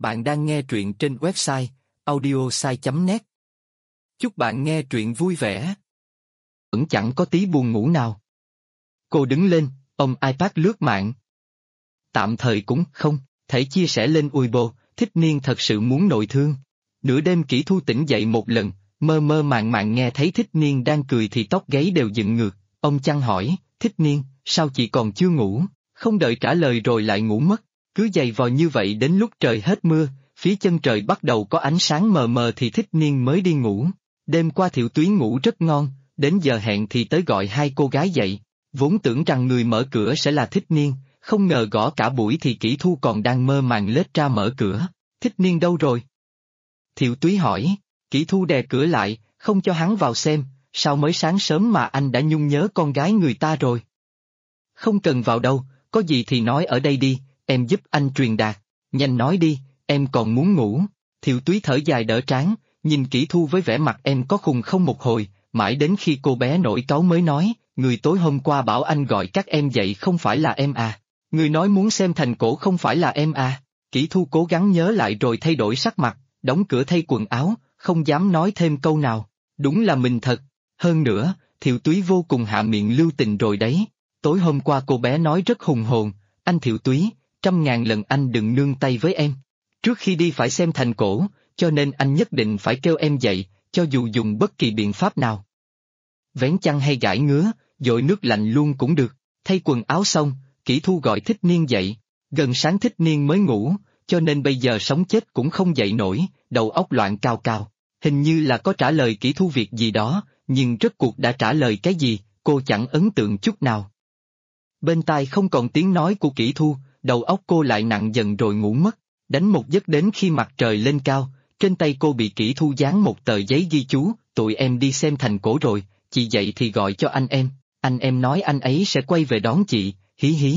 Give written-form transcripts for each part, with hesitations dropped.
Bạn đang nghe truyện trên website audiosai.net. Chúc bạn nghe truyện vui vẻ. Vẫn chẳng có tí buồn ngủ nào. Cô đứng lên, ôm iPad lướt mạng. Tạm thời cũng không thể chia sẻ lên Weibo, Thích Niên thật sự muốn nội thương. Nửa đêm Kỷ Thu tỉnh dậy một lần, mơ mơ màng màng nghe thấy Thích Niên đang cười thì tóc gáy đều dựng ngược. Ông chăng hỏi, Thích Niên, sao chị còn chưa ngủ? Không đợi trả lời rồi lại ngủ mất. Cứ giày vò như vậy đến lúc trời hết mưa, phía chân trời bắt đầu có ánh sáng mờ mờ thì Thích Niên mới đi ngủ. Đêm qua Thiệu Túy ngủ rất ngon, đến giờ hẹn thì tới gọi hai cô gái dậy. Vốn tưởng rằng người mở cửa sẽ là Thích Niên, không ngờ gõ cả buổi thì Kỷ Thu còn đang mơ màng lết ra mở cửa. Thích Niên đâu rồi? Thiệu Túy hỏi. Kỷ Thu đè cửa lại, không cho hắn vào xem, sao mới sáng sớm mà anh đã nhung nhớ con gái người ta rồi? Không cần vào đâu, có gì thì nói ở đây đi, em giúp anh truyền đạt. Nhanh nói đi, em còn muốn ngủ. Thiệu Túy thở dài đỡ trán, nhìn Kỷ Thu với vẻ mặt em có khùng không một hồi, mãi đến khi cô bé nổi cáu mới nói, người tối hôm qua bảo anh gọi các em dậy không phải là em à? Người nói muốn xem thành cổ không phải là em à? Kỷ Thu cố gắng nhớ lại rồi thay đổi sắc mặt, đóng cửa thay quần áo, không dám nói thêm câu nào. Đúng là mình thật. Hơn nữa, Thiệu Túy vô cùng hạ miệng lưu tình rồi đấy. Tối hôm qua cô bé nói rất hùng hồn, anh Thiệu Túy, 100.000 lần anh đừng nương tay với em. Trước khi đi phải xem thành cổ, cho nên anh nhất định phải kêu em dậy, cho dù dùng bất kỳ biện pháp nào. Vén chăn hay gãi ngứa, dội nước lạnh luôn cũng được. Thay quần áo xong, Kỷ Thu gọi Thích Niên dậy. Gần sáng Thích Niên mới ngủ, cho nên bây giờ sống chết cũng không dậy nổi, đầu óc loạn cào cào. Hình như là có trả lời Kỷ Thu việc gì đó, nhưng rốt cuộc đã trả lời cái gì, cô chẳng ấn tượng chút nào. Bên tai không còn tiếng nói của Kỷ Thu, đầu óc cô lại nặng dần rồi ngủ mất. Đánh một giấc đến khi mặt trời lên cao, trên tay cô bị Kỷ Thu dán một tờ giấy ghi chú, tụi em đi xem thành cổ rồi, chị dậy thì gọi cho anh em nói anh ấy sẽ quay về đón chị, hí hí.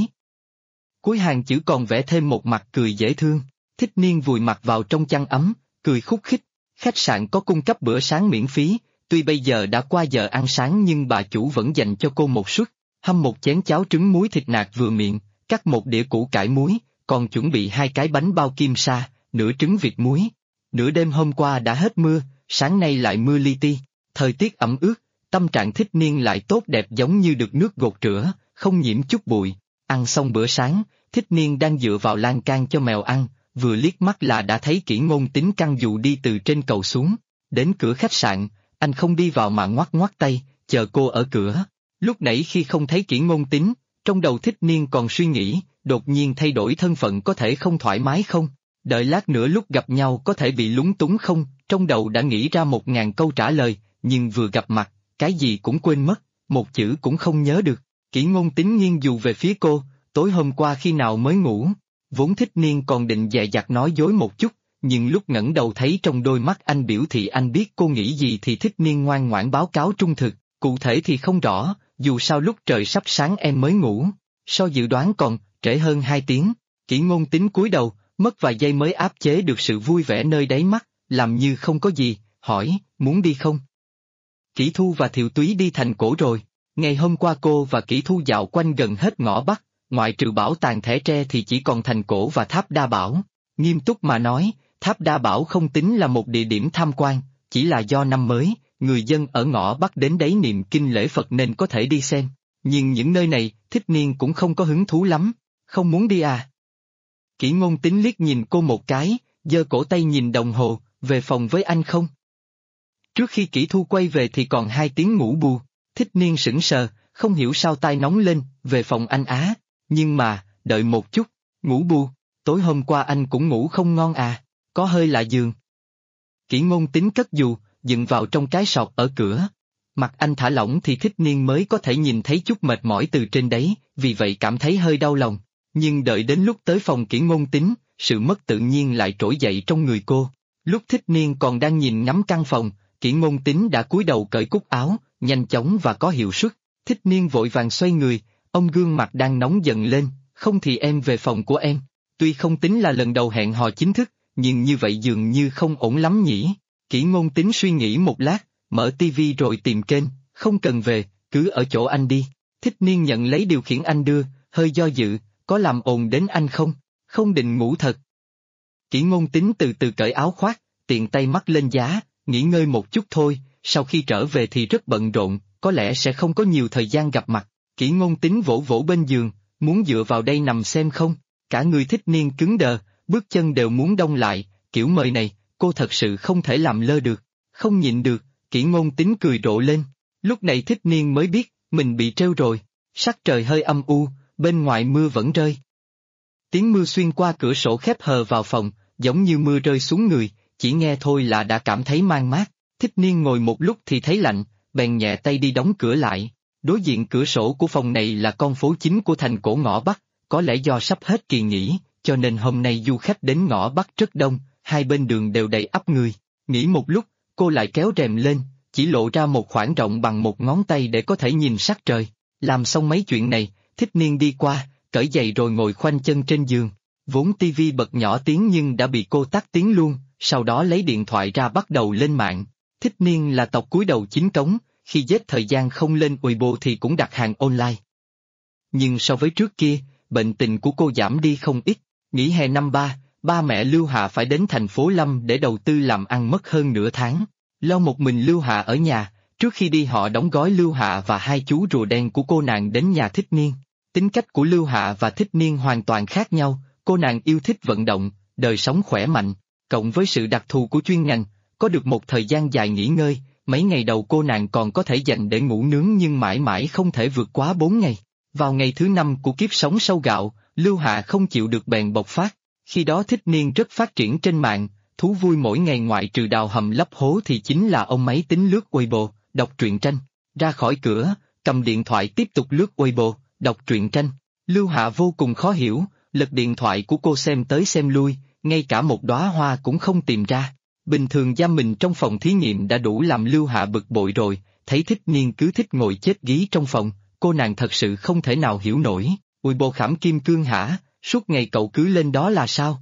Cuối hàng chữ còn vẽ thêm một mặt cười dễ thương. Thích Niên vùi mặt vào trong chăn ấm, cười khúc khích. Khách sạn có cung cấp bữa sáng miễn phí, tuy bây giờ đã qua giờ ăn sáng nhưng bà chủ vẫn dành cho cô một suất, hâm một chén cháo trứng muối thịt nạc vừa miệng, cắt một đĩa củ cải muối, còn chuẩn bị 2 cái bánh bao kim sa, nửa trứng vịt muối. Nửa đêm hôm qua đã hết mưa, sáng nay lại mưa li ti, thời tiết ẩm ướt, tâm trạng Thích Niên lại tốt đẹp giống như được nước gột rửa, không nhiễm chút bụi. Ăn xong bữa sáng, Thích Niên đang dựa vào lan can cho mèo ăn, vừa liếc mắt là đã thấy Kỷ Ngôn Tính căng dù đi từ trên cầu xuống. Đến cửa khách sạn, anh không đi vào mà ngoắc ngoắc tay, chờ cô ở cửa. Lúc nãy khi không thấy Kỷ Ngôn Tính, trong đầu Thích Niên còn suy nghĩ, đột nhiên thay đổi thân phận có thể không thoải mái không? Đợi lát nữa lúc gặp nhau có thể bị lúng túng không? Trong đầu đã nghĩ ra 1000 câu trả lời, nhưng vừa gặp mặt, cái gì cũng quên mất, một chữ cũng không nhớ được. Kỷ Ngôn Tính nghiêng dù về phía cô, tối hôm qua khi nào mới ngủ? Vốn Thích Niên còn định dè dặt nói dối một chút, nhưng lúc ngẩng đầu thấy trong đôi mắt anh biểu thị anh biết cô nghĩ gì thì Thích Niên ngoan ngoãn báo cáo trung thực, cụ thể thì không rõ, dù sao lúc trời sắp sáng em mới ngủ, so dự đoán còn trễ hơn 2 tiếng. Kỷ Ngôn Tính cúi đầu, mất vài giây mới áp chế được sự vui vẻ nơi đáy mắt, làm như không có gì, hỏi, muốn đi không? Kỷ Thu và Thiệu Túy đi thành cổ rồi. Ngày hôm qua cô và Kỷ Thu dạo quanh gần hết ngõ Bắc, ngoại trừ bảo tàng Thẻ Tre thì chỉ còn thành cổ và Tháp Đa Bảo. Nghiêm túc mà nói, Tháp Đa Bảo không tính là một địa điểm tham quan, chỉ là do năm mới, người dân ở ngõ Bắc đến đấy niệm kinh lễ Phật nên có thể đi xem. Nhưng những nơi này, Thích Niên cũng không có hứng thú lắm. Không muốn đi à? Kỷ Ngôn Tính liếc nhìn cô một cái, giơ cổ tay nhìn đồng hồ, về phòng với anh không? Trước khi Kỷ Thu quay về thì còn 2 tiếng ngủ bù. Thích Niên sững sờ, không hiểu sao tai nóng lên, về phòng anh á. Nhưng mà, đợi một chút, ngủ bù, tối hôm qua anh cũng ngủ không ngon à, có hơi lạ giường. Kỷ Ngôn Tính cất dù, dựng vào trong cái sọt ở cửa. Mặt anh thả lỏng thì Thích Niên mới có thể nhìn thấy chút mệt mỏi từ trên đấy, vì vậy cảm thấy hơi đau lòng. Nhưng đợi đến lúc tới phòng Kỷ Ngôn Tính, sự mất tự nhiên lại trỗi dậy trong người cô. Lúc Thích Niên còn đang nhìn ngắm căn phòng, Kỷ Ngôn Tính đã cúi đầu cởi cúc áo, nhanh chóng và có hiệu suất. Thích Niên vội vàng xoay người, ông gương mặt đang nóng dần lên, không thì em về phòng của em. Tuy không tính là lần đầu hẹn hò chính thức, nhưng như vậy dường như không ổn lắm nhỉ. Kỷ Ngôn Tính suy nghĩ một lát, mở tivi rồi tìm kênh, không cần về, cứ ở chỗ anh đi. Thích Niên nhận lấy điều khiển anh đưa, hơi do dự, có làm ồn đến anh không? Không định ngủ thật. Kỷ Ngôn Tín từ từ cởi áo khoác, tiện tay mắc lên giá, nghỉ ngơi một chút thôi, sau khi trở về thì rất bận rộn, có lẽ sẽ không có nhiều thời gian gặp mặt. Kỷ Ngôn Tín vỗ vỗ bên giường, muốn dựa vào đây nằm xem không? Cả người Thích Niên cứng đờ, bước chân đều muốn đông lại, kiểu mời này, cô thật sự không thể làm lơ được. Không nhịn được, Kỷ Ngôn Tín cười rộ lên. Lúc này Thích Niên mới biết, mình bị trêu rồi. Sắc trời hơi âm u, bên ngoài mưa vẫn rơi. Tiếng mưa xuyên qua cửa sổ khép hờ vào phòng, giống như mưa rơi xuống người, chỉ nghe thôi là đã cảm thấy man mát. Thích Niên ngồi một lúc thì thấy lạnh, bèn nhẹ tay đi đóng cửa lại. Đối diện cửa sổ của phòng này là con phố chính của thành cổ ngõ Bắc, có lẽ do sắp hết kỳ nghỉ, cho nên hôm nay du khách đến ngõ Bắc rất đông, hai bên đường đều đầy ắp người. Nghĩ một lúc, cô lại kéo rèm lên, chỉ lộ ra một khoảng rộng bằng một ngón tay để có thể nhìn sắc trời. Làm xong mấy chuyện này, Thích Niên đi qua, cởi giày rồi ngồi khoanh chân trên giường. Vốn tivi bật nhỏ tiếng nhưng đã bị cô tắt tiếng luôn, sau đó lấy điện thoại ra bắt đầu lên mạng. Thích Niên là tộc cúi đầu chính cống, khi giết thời gian không lên Weibo thì cũng đặt hàng online. Nhưng so với trước kia, bệnh tình của cô giảm đi không ít. Nghỉ hè năm ba, ba mẹ Lưu Hạ phải đến thành phố Lâm để đầu tư làm ăn mất hơn nửa tháng. Lo một mình Lưu Hạ ở nhà, trước khi đi họ đóng gói Lưu Hạ và hai chú rùa đen của cô nàng đến nhà Thích Niên. Tính cách của Lưu Hạ và Thích Niên hoàn toàn khác nhau, cô nàng yêu thích vận động, đời sống khỏe mạnh, cộng với sự đặc thù của chuyên ngành, có được một thời gian dài nghỉ ngơi, mấy ngày đầu cô nàng còn có thể dành để ngủ nướng nhưng mãi mãi không thể vượt quá 4 ngày. Vào ngày thứ 5 của kiếp sống sâu gạo, Lưu Hạ không chịu được bèn bộc phát, khi đó Thích Niên rất phát triển trên mạng, thú vui mỗi ngày ngoại trừ đào hầm lấp hố thì chính là ôm máy tính lướt Weibo, đọc truyện tranh, ra khỏi cửa, cầm điện thoại tiếp tục lướt Weibo, đọc truyện tranh. Lưu Hạ vô cùng khó hiểu, lật điện thoại của cô xem tới xem lui, ngay cả một đóa hoa cũng không tìm ra. Bình thường giam mình trong phòng thí nghiệm đã đủ làm Lưu Hạ bực bội rồi, thấy Thích Niên cứ thích ngồi chết gí trong phòng, cô nàng thật sự không thể nào hiểu nổi. Weibo khảm kim cương hả, suốt ngày cậu cứ lên đó là sao?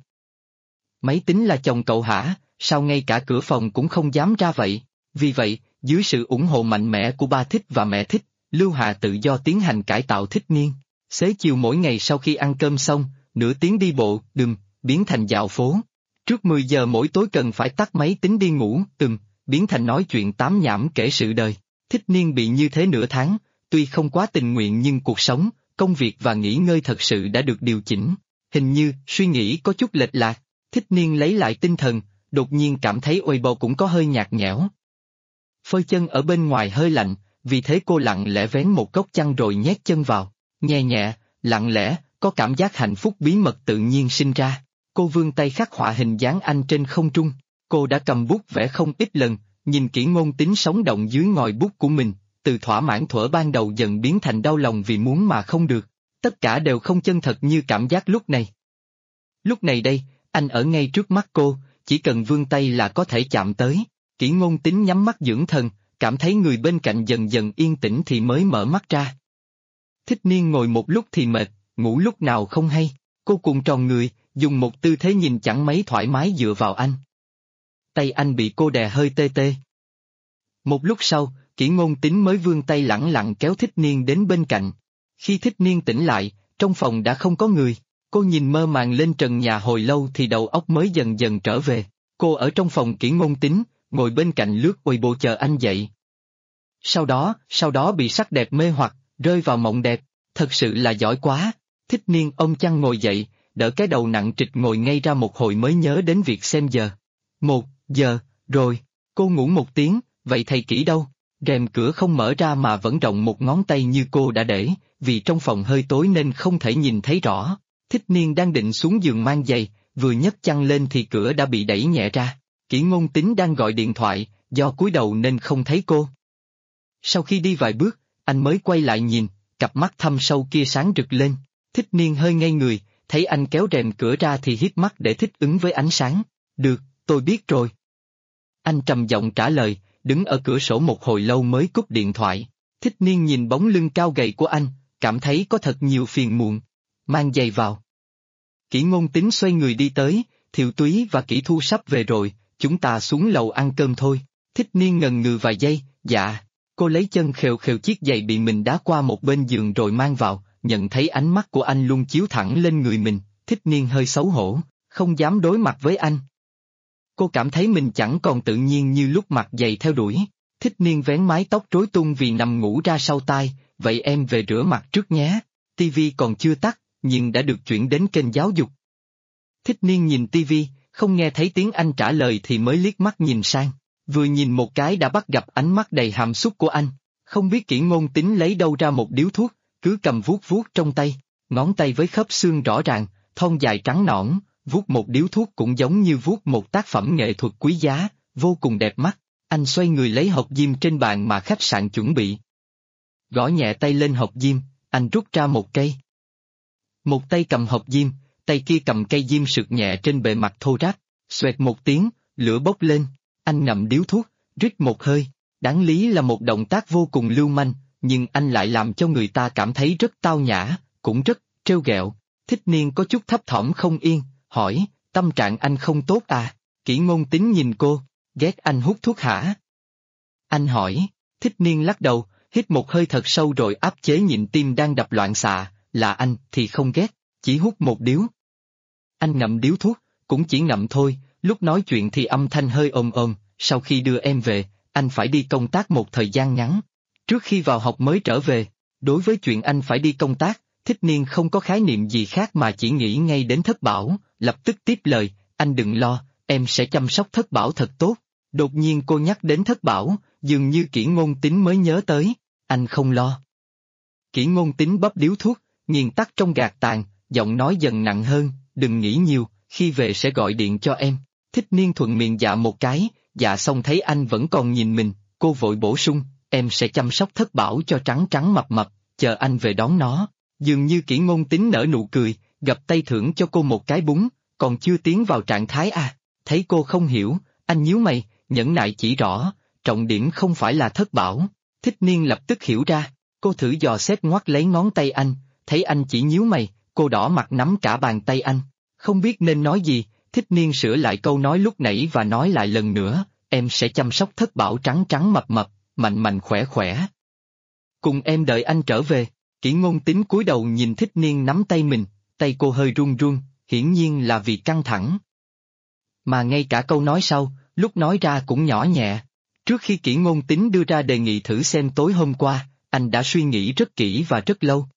Máy tính là chồng cậu hả, sao ngay cả cửa phòng cũng không dám ra vậy? Vì vậy, dưới sự ủng hộ mạnh mẽ của ba Thích và mẹ Thích, Lưu Hạ tự do tiến hành cải tạo Thích Niên. Xế chiều mỗi ngày sau khi ăn cơm xong, nửa tiếng đi bộ, biến thành dạo phố. Trước 10 giờ mỗi tối cần phải tắt máy tính đi ngủ, biến thành nói chuyện tám nhảm kể sự đời. Thích Niên bị như thế nửa tháng, tuy không quá tình nguyện nhưng cuộc sống, công việc và nghỉ ngơi thật sự đã được điều chỉnh. Hình như, suy nghĩ có chút lệch lạc, Thích Niên lấy lại tinh thần, đột nhiên cảm thấy Weibo cũng có hơi nhạt nhẽo. Phơi chân ở bên ngoài hơi lạnh, vì thế cô lặng lẽ vén một góc chăn rồi nhét chân vào, nhẹ nhẹ, lặng lẽ, có cảm giác hạnh phúc bí mật tự nhiên sinh ra. Cô vươn tay khắc họa hình dáng anh trên không trung, cô đã cầm bút vẽ không ít lần, nhìn Kỷ Ngôn Tín sống động dưới ngòi bút của mình, từ thỏa mãn thuở ban đầu dần biến thành đau lòng vì muốn mà không được, tất cả đều không chân thật như cảm giác lúc này. Lúc này đây, anh ở ngay trước mắt cô, chỉ cần vươn tay là có thể chạm tới. Kỷ Ngôn Tín nhắm mắt dưỡng thần, cảm thấy người bên cạnh dần dần yên tĩnh thì mới mở mắt ra. Thích Niên ngồi một lúc thì mệt, ngủ lúc nào không hay, cô cuộn tròn người, dùng một tư thế nhìn chẳng mấy thoải mái dựa vào anh. Tay anh bị cô đè hơi tê tê. Một lúc sau, Kỷ Ngôn Tín mới vươn tay lẳng lặng kéo Thích Niên đến bên cạnh. Khi Thích Niên tỉnh lại, trong phòng đã không có người, cô nhìn mơ màng lên trần nhà hồi lâu thì đầu óc mới dần dần trở về. Cô ở trong phòng Kỷ Ngôn Tín, ngồi bên cạnh lướt Weibo chờ anh dậy. Sau đó bị sắc đẹp mê hoặc, rơi vào mộng đẹp, thật sự là giỏi quá. Thích Niên ôm chăn ngồi dậy, đỡ cái đầu nặng trịch ngồi ngay ra một hồi mới nhớ đến việc xem giờ. 1 giờ, rồi, cô ngủ một tiếng, vậy thầy Kỷ đâu? Rèm cửa không mở ra mà vẫn rộng một ngón tay như cô đã để, vì trong phòng hơi tối nên không thể nhìn thấy rõ. Thích Niên đang định xuống giường mang giày, vừa nhấc chăn lên thì cửa đã bị đẩy nhẹ ra. Kỷ Ngôn Tín đang gọi điện thoại, do cúi đầu nên không thấy cô. Sau khi đi vài bước, anh mới quay lại nhìn, cặp mắt thâm sâu kia sáng rực lên. Thích Niên hơi ngây người, thấy anh kéo rèm cửa ra thì híp mắt để thích ứng với ánh sáng. Được, tôi biết rồi. Anh trầm giọng trả lời, đứng ở cửa sổ một hồi lâu mới cúp điện thoại. Thích Niên nhìn bóng lưng cao gầy của anh, cảm thấy có thật nhiều phiền muộn. Mang giày vào. Kỷ Ngôn Tín xoay người đi tới, Thiệu Túy và Kỷ Thu sắp về rồi, chúng ta xuống lầu ăn cơm thôi. Thích Niên ngần ngừ vài giây, dạ. Cô lấy chân khều khều chiếc giày bị mình đá qua một bên giường rồi mang vào, nhận thấy ánh mắt của anh luôn chiếu thẳng lên người mình, Thích Niên hơi xấu hổ, không dám đối mặt với anh. Cô cảm thấy mình chẳng còn tự nhiên như lúc mặc giày theo đuổi. Thích Niên vén mái tóc rối tung vì nằm ngủ ra sau tai, vậy em về rửa mặt trước nhé. TV còn chưa tắt, nhưng đã được chuyển đến kênh giáo dục. Thích Niên nhìn TV, không nghe thấy tiếng anh trả lời thì mới liếc mắt nhìn sang. Vừa nhìn một cái đã bắt gặp ánh mắt đầy hàm xúc của anh. Không biết Kỷ Ngôn Tính lấy đâu ra một điếu thuốc, cứ cầm vuốt vuốt trong tay, ngón tay với khớp xương rõ ràng, thon dài trắng nõn, vuốt một điếu thuốc cũng giống như vuốt một tác phẩm nghệ thuật quý giá, vô cùng đẹp mắt. Anh xoay người lấy hộp diêm trên bàn mà khách sạn chuẩn bị. Gõ nhẹ tay lên hộp diêm, anh rút ra một cây. Một tay cầm hộp diêm, tay kia cầm cây diêm sượt nhẹ trên bề mặt thô ráp, xoẹt một tiếng, lửa bốc lên, anh ngậm điếu thuốc, rít một hơi. Đáng lý là một động tác vô cùng lưu manh, nhưng anh lại làm cho người ta cảm thấy rất tao nhã, cũng rất trêu ghẹo. Thích Niên có chút thấp thỏm không yên, hỏi, tâm trạng anh không tốt à? Kỷ Ngôn Tính nhìn cô, ghét anh hút thuốc hả? Anh hỏi, Thích Niên lắc đầu, hít một hơi thật sâu rồi áp chế nhịn tim đang đập loạn xạ, là anh thì không ghét, chỉ hút một điếu. Anh ngậm điếu thuốc, cũng chỉ ngậm thôi, lúc nói chuyện thì âm thanh hơi ồm ồm, sau khi đưa em về, anh phải đi công tác một thời gian ngắn. Trước khi vào học mới trở về, đối với chuyện anh phải đi công tác, Thích Niên không có khái niệm gì khác mà chỉ nghĩ ngay đến Thất Bảo, lập tức tiếp lời, anh đừng lo, em sẽ chăm sóc Thất Bảo thật tốt. Đột nhiên cô nhắc đến Thất Bảo, dường như Kỷ Ngôn Tính mới nhớ tới, anh không lo. Kỷ Ngôn Tính bắp điếu thuốc, nghiền tắt trong gạt tàn, giọng nói dần nặng hơn, đừng nghĩ nhiều, khi về sẽ gọi điện cho em. Thích Niên thuận miệng dạ một cái, dạ xong thấy anh vẫn còn nhìn mình, cô vội bổ sung, em sẽ chăm sóc Thất Bảo cho trắng trắng mập mập, chờ anh về đón nó. Dường như Kỷ Ngôn Tính nở nụ cười, gập tay thưởng cho cô một cái búng, còn chưa tiến vào trạng thái à. Thấy cô không hiểu, anh nhíu mày, nhẫn nại chỉ rõ, trọng điểm không phải là Thất Bảo. Thích Niên lập tức hiểu ra, cô thử dò xét ngoắt lấy ngón tay anh, thấy anh chỉ nhíu mày, cô đỏ mặt nắm cả bàn tay anh. Không biết nên nói gì, Thích Niên sửa lại câu nói lúc nãy và nói lại lần nữa, em sẽ chăm sóc Thất Bảo trắng trắng mập mập, mạnh mạnh khỏe khỏe. Cùng em đợi anh trở về. Kỷ Ngôn Tính cúi đầu nhìn Thích Niên nắm tay mình, tay cô hơi run run, hiển nhiên là vì căng thẳng. Mà ngay cả câu nói sau, lúc nói ra cũng nhỏ nhẹ. Trước khi Kỷ Ngôn Tính đưa ra đề nghị thử xem tối hôm qua, anh đã suy nghĩ rất kỹ và rất lâu.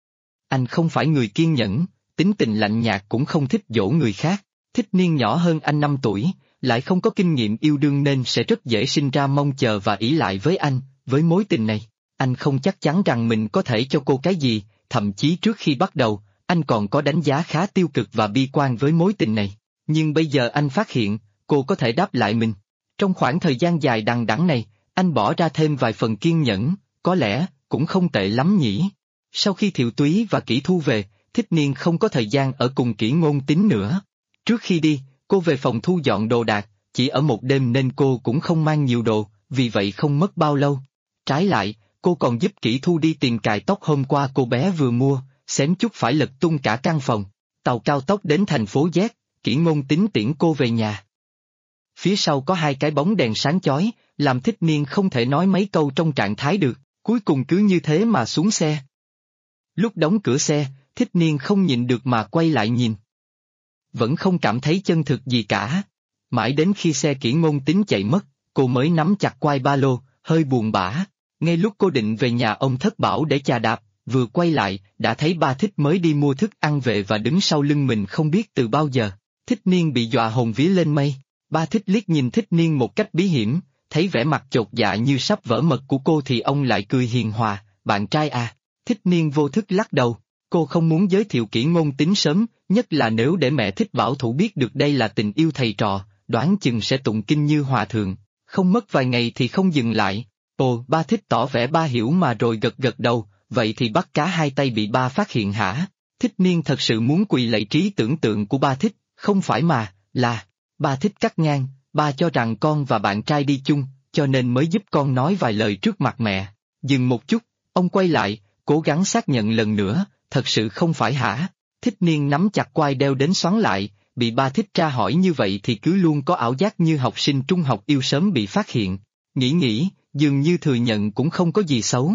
Anh không phải người kiên nhẫn, tính tình lạnh nhạt cũng không thích dỗ người khác. Thích Niên nhỏ hơn anh 5 tuổi, lại không có kinh nghiệm yêu đương nên sẽ rất dễ sinh ra mong chờ và ỷ lại với anh, với mối tình này. Anh không chắc chắn rằng mình có thể cho cô cái gì, thậm chí trước khi bắt đầu, anh còn có đánh giá khá tiêu cực và bi quan với mối tình này. Nhưng bây giờ anh phát hiện, cô có thể đáp lại mình. Trong khoảng thời gian dài đằng đẵng này, anh bỏ ra thêm vài phần kiên nhẫn, có lẽ, cũng không tệ lắm nhỉ. Sau khi Thiệu Túy và Kỷ Thu về, Thích Niên không có thời gian ở cùng Kỷ Ngôn Tính nữa. Trước khi đi, cô về phòng thu dọn đồ đạc, chỉ ở một đêm nên cô cũng không mang nhiều đồ, vì vậy không mất bao lâu. Trái lại, cô còn giúp Kỷ Thu đi tìm cài tóc hôm qua cô bé vừa mua, xém chút phải lật tung cả căn phòng. Tàu cao tốc đến thành phố Z, Kỷ Ngôn Tính tiễn cô về nhà. Phía sau có 2 cái bóng đèn sáng chói, làm Thích Niên không thể nói mấy câu trong trạng thái được, cuối cùng cứ như thế mà xuống xe. Lúc đóng cửa xe, Thích Niên không nhịn được mà quay lại nhìn. Vẫn không cảm thấy chân thực gì cả. Mãi đến khi xe Kỷ Ngôn Tính chạy mất, cô mới nắm chặt quai ba lô, hơi buồn bã. Ngay lúc cô định về nhà ông Thất Bảo để chà đạp, vừa quay lại, đã thấy ba Thích mới đi mua thức ăn về và đứng sau lưng mình không biết từ bao giờ. Thích Niên bị dọa hồn vía lên mây. Ba Thích liếc nhìn Thích Niên một cách bí hiểm, thấy vẻ mặt chột dạ như sắp vỡ mật của cô thì ông lại cười hiền hòa, bạn trai à. Thích Niên vô thức lắc đầu, cô không muốn giới thiệu Kỷ Ngôn Tính sớm, nhất là nếu để mẹ Thích Bảo Thủ biết được đây là tình yêu thầy trò, đoán chừng sẽ tụng kinh như hòa thượng, không mất vài ngày thì không dừng lại. Ồ, ba Thích tỏ vẻ ba hiểu mà rồi gật gật đầu, vậy thì bắt cá hai tay bị ba phát hiện hả? Thích Niên thật sự muốn quỳ lạy trí tưởng tượng của ba Thích, không phải mà, là, ba Thích cắt ngang, ba cho rằng con và bạn trai đi chung, cho nên mới giúp con nói vài lời trước mặt mẹ. Dừng một chút, ông quay lại, cố gắng xác nhận lần nữa, thật sự không phải hả? Thích Niên nắm chặt quai đeo đến xoắn lại, bị ba Thích tra hỏi như vậy thì cứ luôn có ảo giác như học sinh trung học yêu sớm bị phát hiện. Nghĩ, dường như thừa nhận cũng không có gì xấu.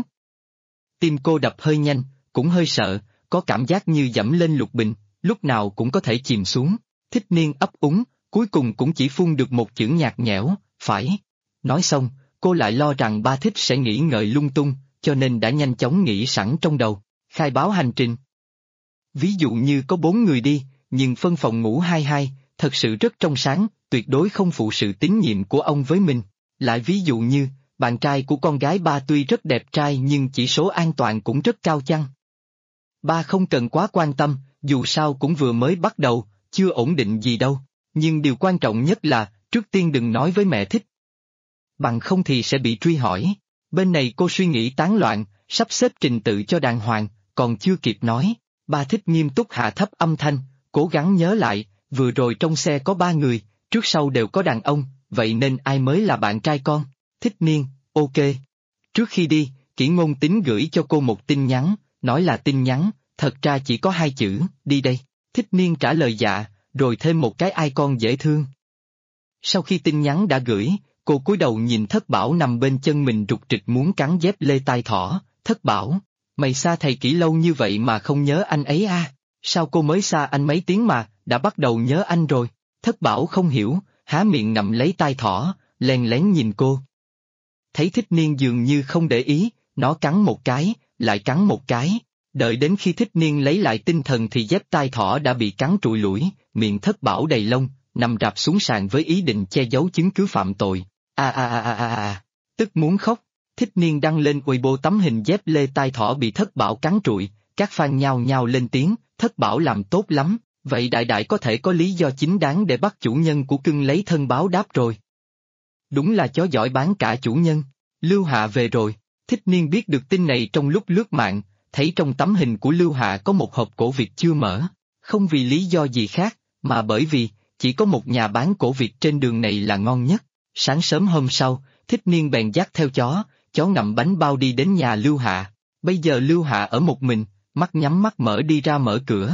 Tim cô đập hơi nhanh, cũng hơi sợ, có cảm giác như dẫm lên lục bình, lúc nào cũng có thể chìm xuống. Thích Niên ấp úng, cuối cùng cũng chỉ phun được một chữ nhạt nhẽo, phải. Nói xong, cô lại lo rằng ba Thích sẽ nghĩ ngợi lung tung, cho nên đã nhanh chóng nghĩ sẵn trong đầu, khai báo hành trình. Ví dụ như có 4 người đi, nhưng phân phòng ngủ 22, thật sự rất trong sáng, tuyệt đối không phụ sự tín nhiệm của ông với mình. Lại ví dụ như, bạn trai của con gái ba tuy rất đẹp trai nhưng chỉ số an toàn cũng rất cao chăng. Ba không cần quá quan tâm, dù sao cũng vừa mới bắt đầu, chưa ổn định gì đâu. Nhưng điều quan trọng nhất là, trước tiên đừng nói với mẹ Thích. Bằng không thì sẽ bị truy hỏi. Bên này cô suy nghĩ tán loạn, sắp xếp trình tự cho đàng hoàng, còn chưa kịp nói. Ba Thích nghiêm túc hạ thấp âm thanh, cố gắng nhớ lại, vừa rồi trong xe có 3 người, trước sau đều có đàn ông, vậy nên ai mới là bạn trai con? Thích Niên, ok. Trước khi đi, Kỷ Ngôn tính gửi cho cô một tin nhắn, nói là tin nhắn, thật ra chỉ có 2 chữ, đi đây. Thích Niên trả lời dạ, rồi thêm một cái icon dễ thương. Sau khi tin nhắn đã gửi, cô cúi đầu nhìn Thất Bảo nằm bên chân mình rục rịch muốn cắn dép lê tai thỏ. Thất Bảo, mày xa thầy Kỷ lâu như vậy mà không nhớ anh ấy à? Sao cô mới xa anh mấy tiếng mà, đã bắt đầu nhớ anh rồi? Thất Bảo không hiểu, há miệng ngậm lấy tai thỏ, len lén nhìn cô. Thấy Thích Niên dường như không để ý, nó cắn một cái, lại cắn một cái. Đợi đến khi Thích Niên lấy lại tinh thần thì dép tai thỏ đã bị cắn trụi lủi, miệng Thất Bảo đầy lông, nằm rạp xuống sàn với ý định che giấu chứng cứ phạm tội. Tức muốn khóc. Thích Niên đăng lên Weibo tấm hình dép lê tai thỏ bị Thất Bảo cắn trụi, các fan nhao nhao lên tiếng, Thất Bảo làm tốt lắm, vậy đại đại có thể có lý do chính đáng để bắt chủ nhân của cưng lấy thân báo đáp rồi. Đúng là chó giỏi bán cả chủ nhân. Lưu Hạ về rồi. Thích Niên biết được tin này trong lúc lướt mạng, thấy trong tấm hình của Lưu Hạ có một hộp cổ Việt chưa mở, không vì lý do gì khác, mà bởi vì, chỉ có một nhà bán cổ Việt trên đường này là ngon nhất. Sáng sớm hôm sau, Thích Niên bèn dắt theo chó ngậm bánh bao đi đến nhà Lưu Hạ. Bây giờ Lưu Hạ ở một mình, mắt nhắm mắt mở đi ra mở cửa.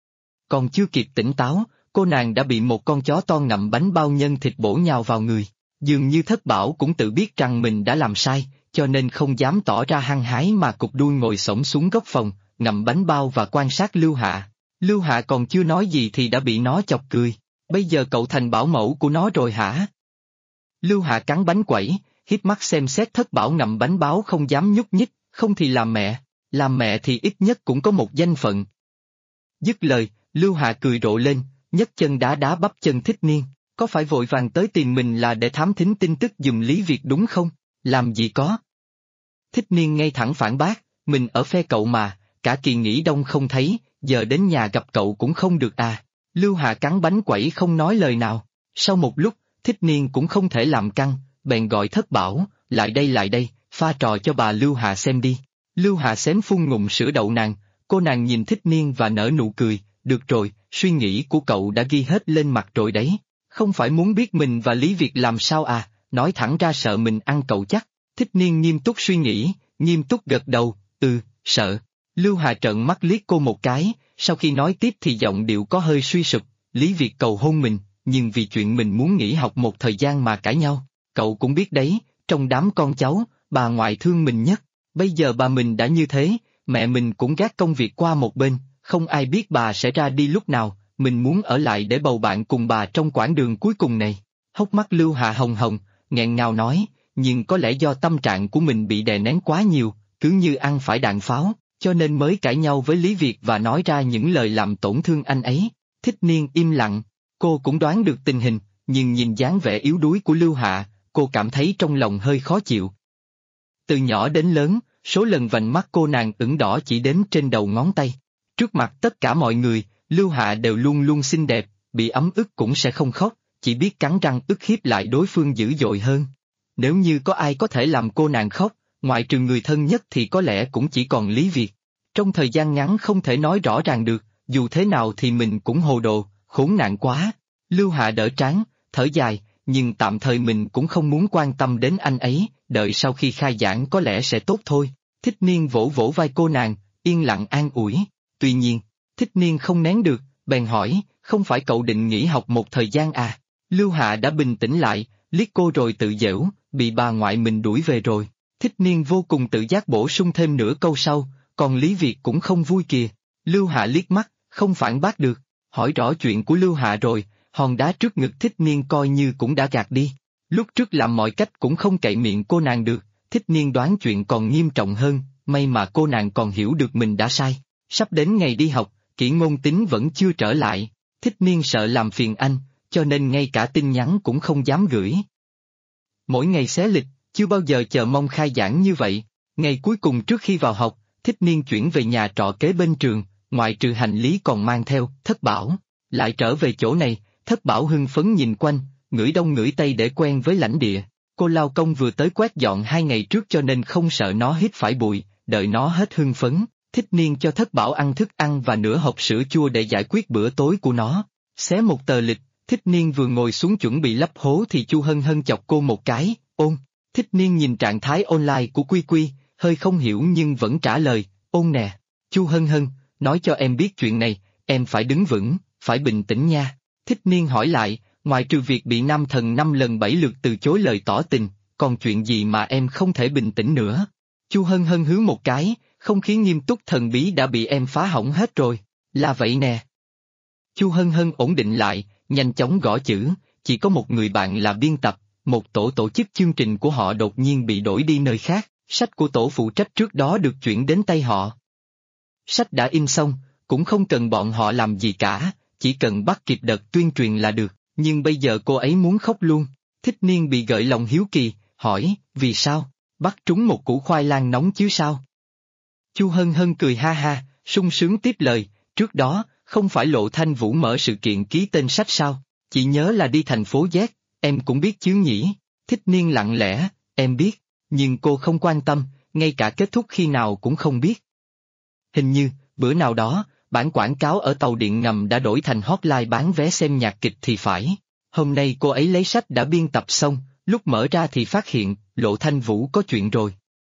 Còn chưa kịp tỉnh táo, cô nàng đã bị một con chó to ngậm bánh bao nhân thịt bổ nhào vào người. Dường như Thất Bảo cũng tự biết rằng mình đã làm sai, cho nên không dám tỏ ra hăng hái mà cụp đuôi ngồi xổm xuống góc phòng, ngậm bánh bao và quan sát Lưu Hạ. Lưu Hạ còn chưa nói gì thì đã bị nó chọc cười. Bây giờ cậu thành bảo mẫu của nó rồi hả? Lưu Hạ cắn bánh quẩy, hiếp mắt xem xét Thất Bảo ngậm bánh bao không dám nhúc nhích, không thì làm mẹ thì ít nhất cũng có một danh phận. Dứt lời, Lưu Hạ cười rộ lên, nhấc chân đá đá bắp chân Thích Niên, có phải vội vàng tới tìm mình là để thám thính tin tức giùm Lý Việt đúng không? Làm gì có. Thích Niên ngay thẳng phản bác, mình ở phe cậu mà, cả kỳ nghỉ đông không thấy, giờ đến nhà gặp cậu cũng không được à. Lưu Hạ cắn bánh quẩy không nói lời nào. Sau một lúc, Thích Niên cũng không thể làm căng, bèn gọi Thất Bảo, lại đây, pha trò cho bà Lưu Hạ xem đi. Lưu Hạ xém phun ngụm sữa đậu nàng, cô nàng nhìn Thích Niên và nở nụ cười, được rồi, suy nghĩ của cậu đã ghi hết lên mặt rồi đấy. Không phải muốn biết mình và Lý Việt làm sao à, nói thẳng ra sợ mình ăn cậu chắc. Thích Niên nghiêm túc suy nghĩ, nghiêm túc gật đầu, sợ. Lưu Hà trợn mắt liếc cô một cái, sau khi nói tiếp thì giọng điệu có hơi suy sụp, Lý Việt cầu hôn mình, nhưng vì chuyện mình muốn nghỉ học một thời gian mà cãi nhau. Cậu cũng biết đấy, trong đám con cháu, bà ngoại thương mình nhất, bây giờ bà mình đã như thế, mẹ mình cũng gác công việc qua một bên, không ai biết bà sẽ ra đi lúc nào, mình muốn ở lại để bầu bạn cùng bà trong quãng đường cuối cùng này. Hốc mắt Lưu Hà hồng hồng, nghẹn ngào nói, nhưng có lẽ do tâm trạng của mình bị đè nén quá nhiều, cứ như ăn phải đạn pháo, cho nên mới cãi nhau với Lý Việt và nói ra những lời làm tổn thương anh ấy. Thích Niên im lặng, cô cũng đoán được tình hình, nhưng nhìn dáng vẻ yếu đuối của Lưu Hạ, cô cảm thấy trong lòng hơi khó chịu. Từ nhỏ đến lớn, số lần vành mắt cô nàng ửng đỏ chỉ đếm trên đầu ngón tay. Trước mặt tất cả mọi người, Lưu Hạ đều luôn luôn xinh đẹp, bị ấm ức cũng sẽ không khóc, chỉ biết cắn răng ức hiếp lại đối phương dữ dội hơn. Nếu như có ai có thể làm cô nàng khóc, ngoại trừ người thân nhất thì có lẽ cũng chỉ còn Lý Việt. Trong thời gian ngắn không thể nói rõ ràng được, dù thế nào thì mình cũng hồ đồ, khốn nạn quá. Lưu Hạ đỡ trán, thở dài, nhưng tạm thời mình cũng không muốn quan tâm đến anh ấy, đợi sau khi khai giảng có lẽ sẽ tốt thôi. Thích Niên vỗ vỗ vai cô nàng, yên lặng an ủi. Tuy nhiên, Thích Niên không nén được, bèn hỏi, không phải cậu định nghỉ học một thời gian à? Lưu Hạ đã bình tĩnh lại, liếc cô rồi tự giễu, bị bà ngoại mình đuổi về rồi. Thích Niên vô cùng tự giác bổ sung thêm nửa câu sau, còn Lý Việt cũng không vui kìa. Lưu Hạ liếc mắt, không phản bác được. Hỏi rõ chuyện của Lưu Hạ rồi, hòn đá trước ngực Thích Niên coi như cũng đã gạt đi. Lúc trước làm mọi cách cũng không cậy miệng cô nàng được, Thích Niên đoán chuyện còn nghiêm trọng hơn, may mà cô nàng còn hiểu được mình đã sai. Sắp đến ngày đi học, Kỷ Ngôn Tín vẫn chưa trở lại, Thích Niên sợ làm phiền anh, cho nên ngay cả tin nhắn cũng không dám gửi. Mỗi ngày xé lịch, chưa bao giờ chờ mong khai giảng như vậy. Ngày cuối cùng trước khi vào học, Thích Niên chuyển về nhà trọ kế bên trường, ngoại trừ hành lý còn mang theo Thất Bảo. Lại trở về chỗ này, Thất Bảo hưng phấn nhìn quanh, ngửi đông ngửi tây để quen với lãnh địa. Cô lao công vừa tới quét dọn 2 ngày trước cho nên không sợ nó hít phải bụi, đợi nó hết hưng phấn. Thích Niên cho Thất Bảo ăn thức ăn và nửa hộp sữa chua để giải quyết bữa tối của nó. Xé một tờ lịch, Thích Niên vừa ngồi xuống chuẩn bị lấp hố thì Chu Hân Hân chọc cô một cái, ôn. Thích Niên nhìn trạng thái online của Quy Quy, hơi không hiểu nhưng vẫn trả lời, ôn nè. Chu Hân Hân, nói cho em biết chuyện này, em phải đứng vững, phải bình tĩnh nha. Thích Niên hỏi lại, ngoài trừ việc bị nam thần 5 lần 7 lượt từ chối lời tỏ tình, còn chuyện gì mà em không thể bình tĩnh nữa? Chu Hân Hân hứ một cái, không khí nghiêm túc thần bí đã bị em phá hỏng hết rồi, là vậy nè. Chu Hân Hân ổn định lại, nhanh chóng gõ chữ, chỉ có một người bạn là biên tập, một tổ chức chương trình của họ đột nhiên bị đổi đi nơi khác, sách của tổ phụ trách trước đó được chuyển đến tay họ. Sách đã in xong, cũng không cần bọn họ làm gì cả, chỉ cần bắt kịp đợt tuyên truyền là được, nhưng bây giờ cô ấy muốn khóc luôn. Thích Niên bị gợi lòng hiếu kỳ, hỏi, vì sao, bắt trúng một củ khoai lang nóng chứ sao? Chu Hân Hân cười ha ha, sung sướng tiếp lời, trước đó, không phải Lộ Thanh Vũ mở sự kiện ký tên sách sao, chỉ nhớ là đi thành phố Z, em cũng biết chứ nhỉ? Thích Niên lặng lẽ, em biết, nhưng cô không quan tâm, ngay cả kết thúc khi nào cũng không biết. Hình như, bữa nào đó, bản quảng cáo ở tàu điện ngầm đã đổi thành hotline bán vé xem nhạc kịch thì phải. Hôm nay cô ấy lấy sách đã biên tập xong, lúc mở ra thì phát hiện, Lộ Thanh Vũ có chuyện rồi.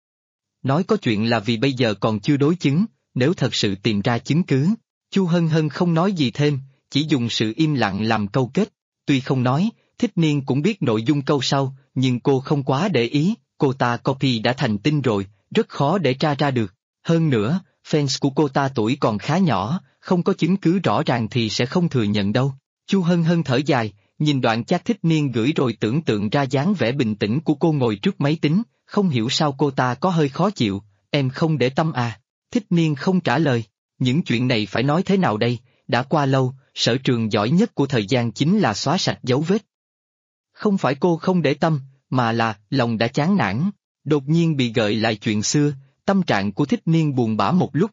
Nói có chuyện là vì bây giờ còn chưa đối chứng, nếu thật sự tìm ra chứng cứ. Chu Hân Hân không nói gì thêm, chỉ dùng sự im lặng làm câu kết. Tuy không nói, Thích Niên cũng biết nội dung câu sau, nhưng cô không quá để ý, cô ta copy đã thành tin rồi, rất khó để tra ra được. Hơn nữa, fans của cô ta tuổi còn khá nhỏ, không có chứng cứ rõ ràng thì sẽ không thừa nhận đâu. Chu Hân Hân thở dài, nhìn đoạn chat Thích Niên gửi rồi tưởng tượng ra dáng vẻ bình tĩnh của cô ngồi trước máy tính, không hiểu sao cô ta có hơi khó chịu, em không để tâm à. Thích Niên không trả lời, những chuyện này phải nói thế nào đây, đã qua lâu, sở trường giỏi nhất của thời gian chính là xóa sạch dấu vết. Không phải cô không để tâm, mà là lòng đã chán nản, đột nhiên bị gợi lại chuyện xưa, tâm trạng của Thích Niên buồn bã một lúc.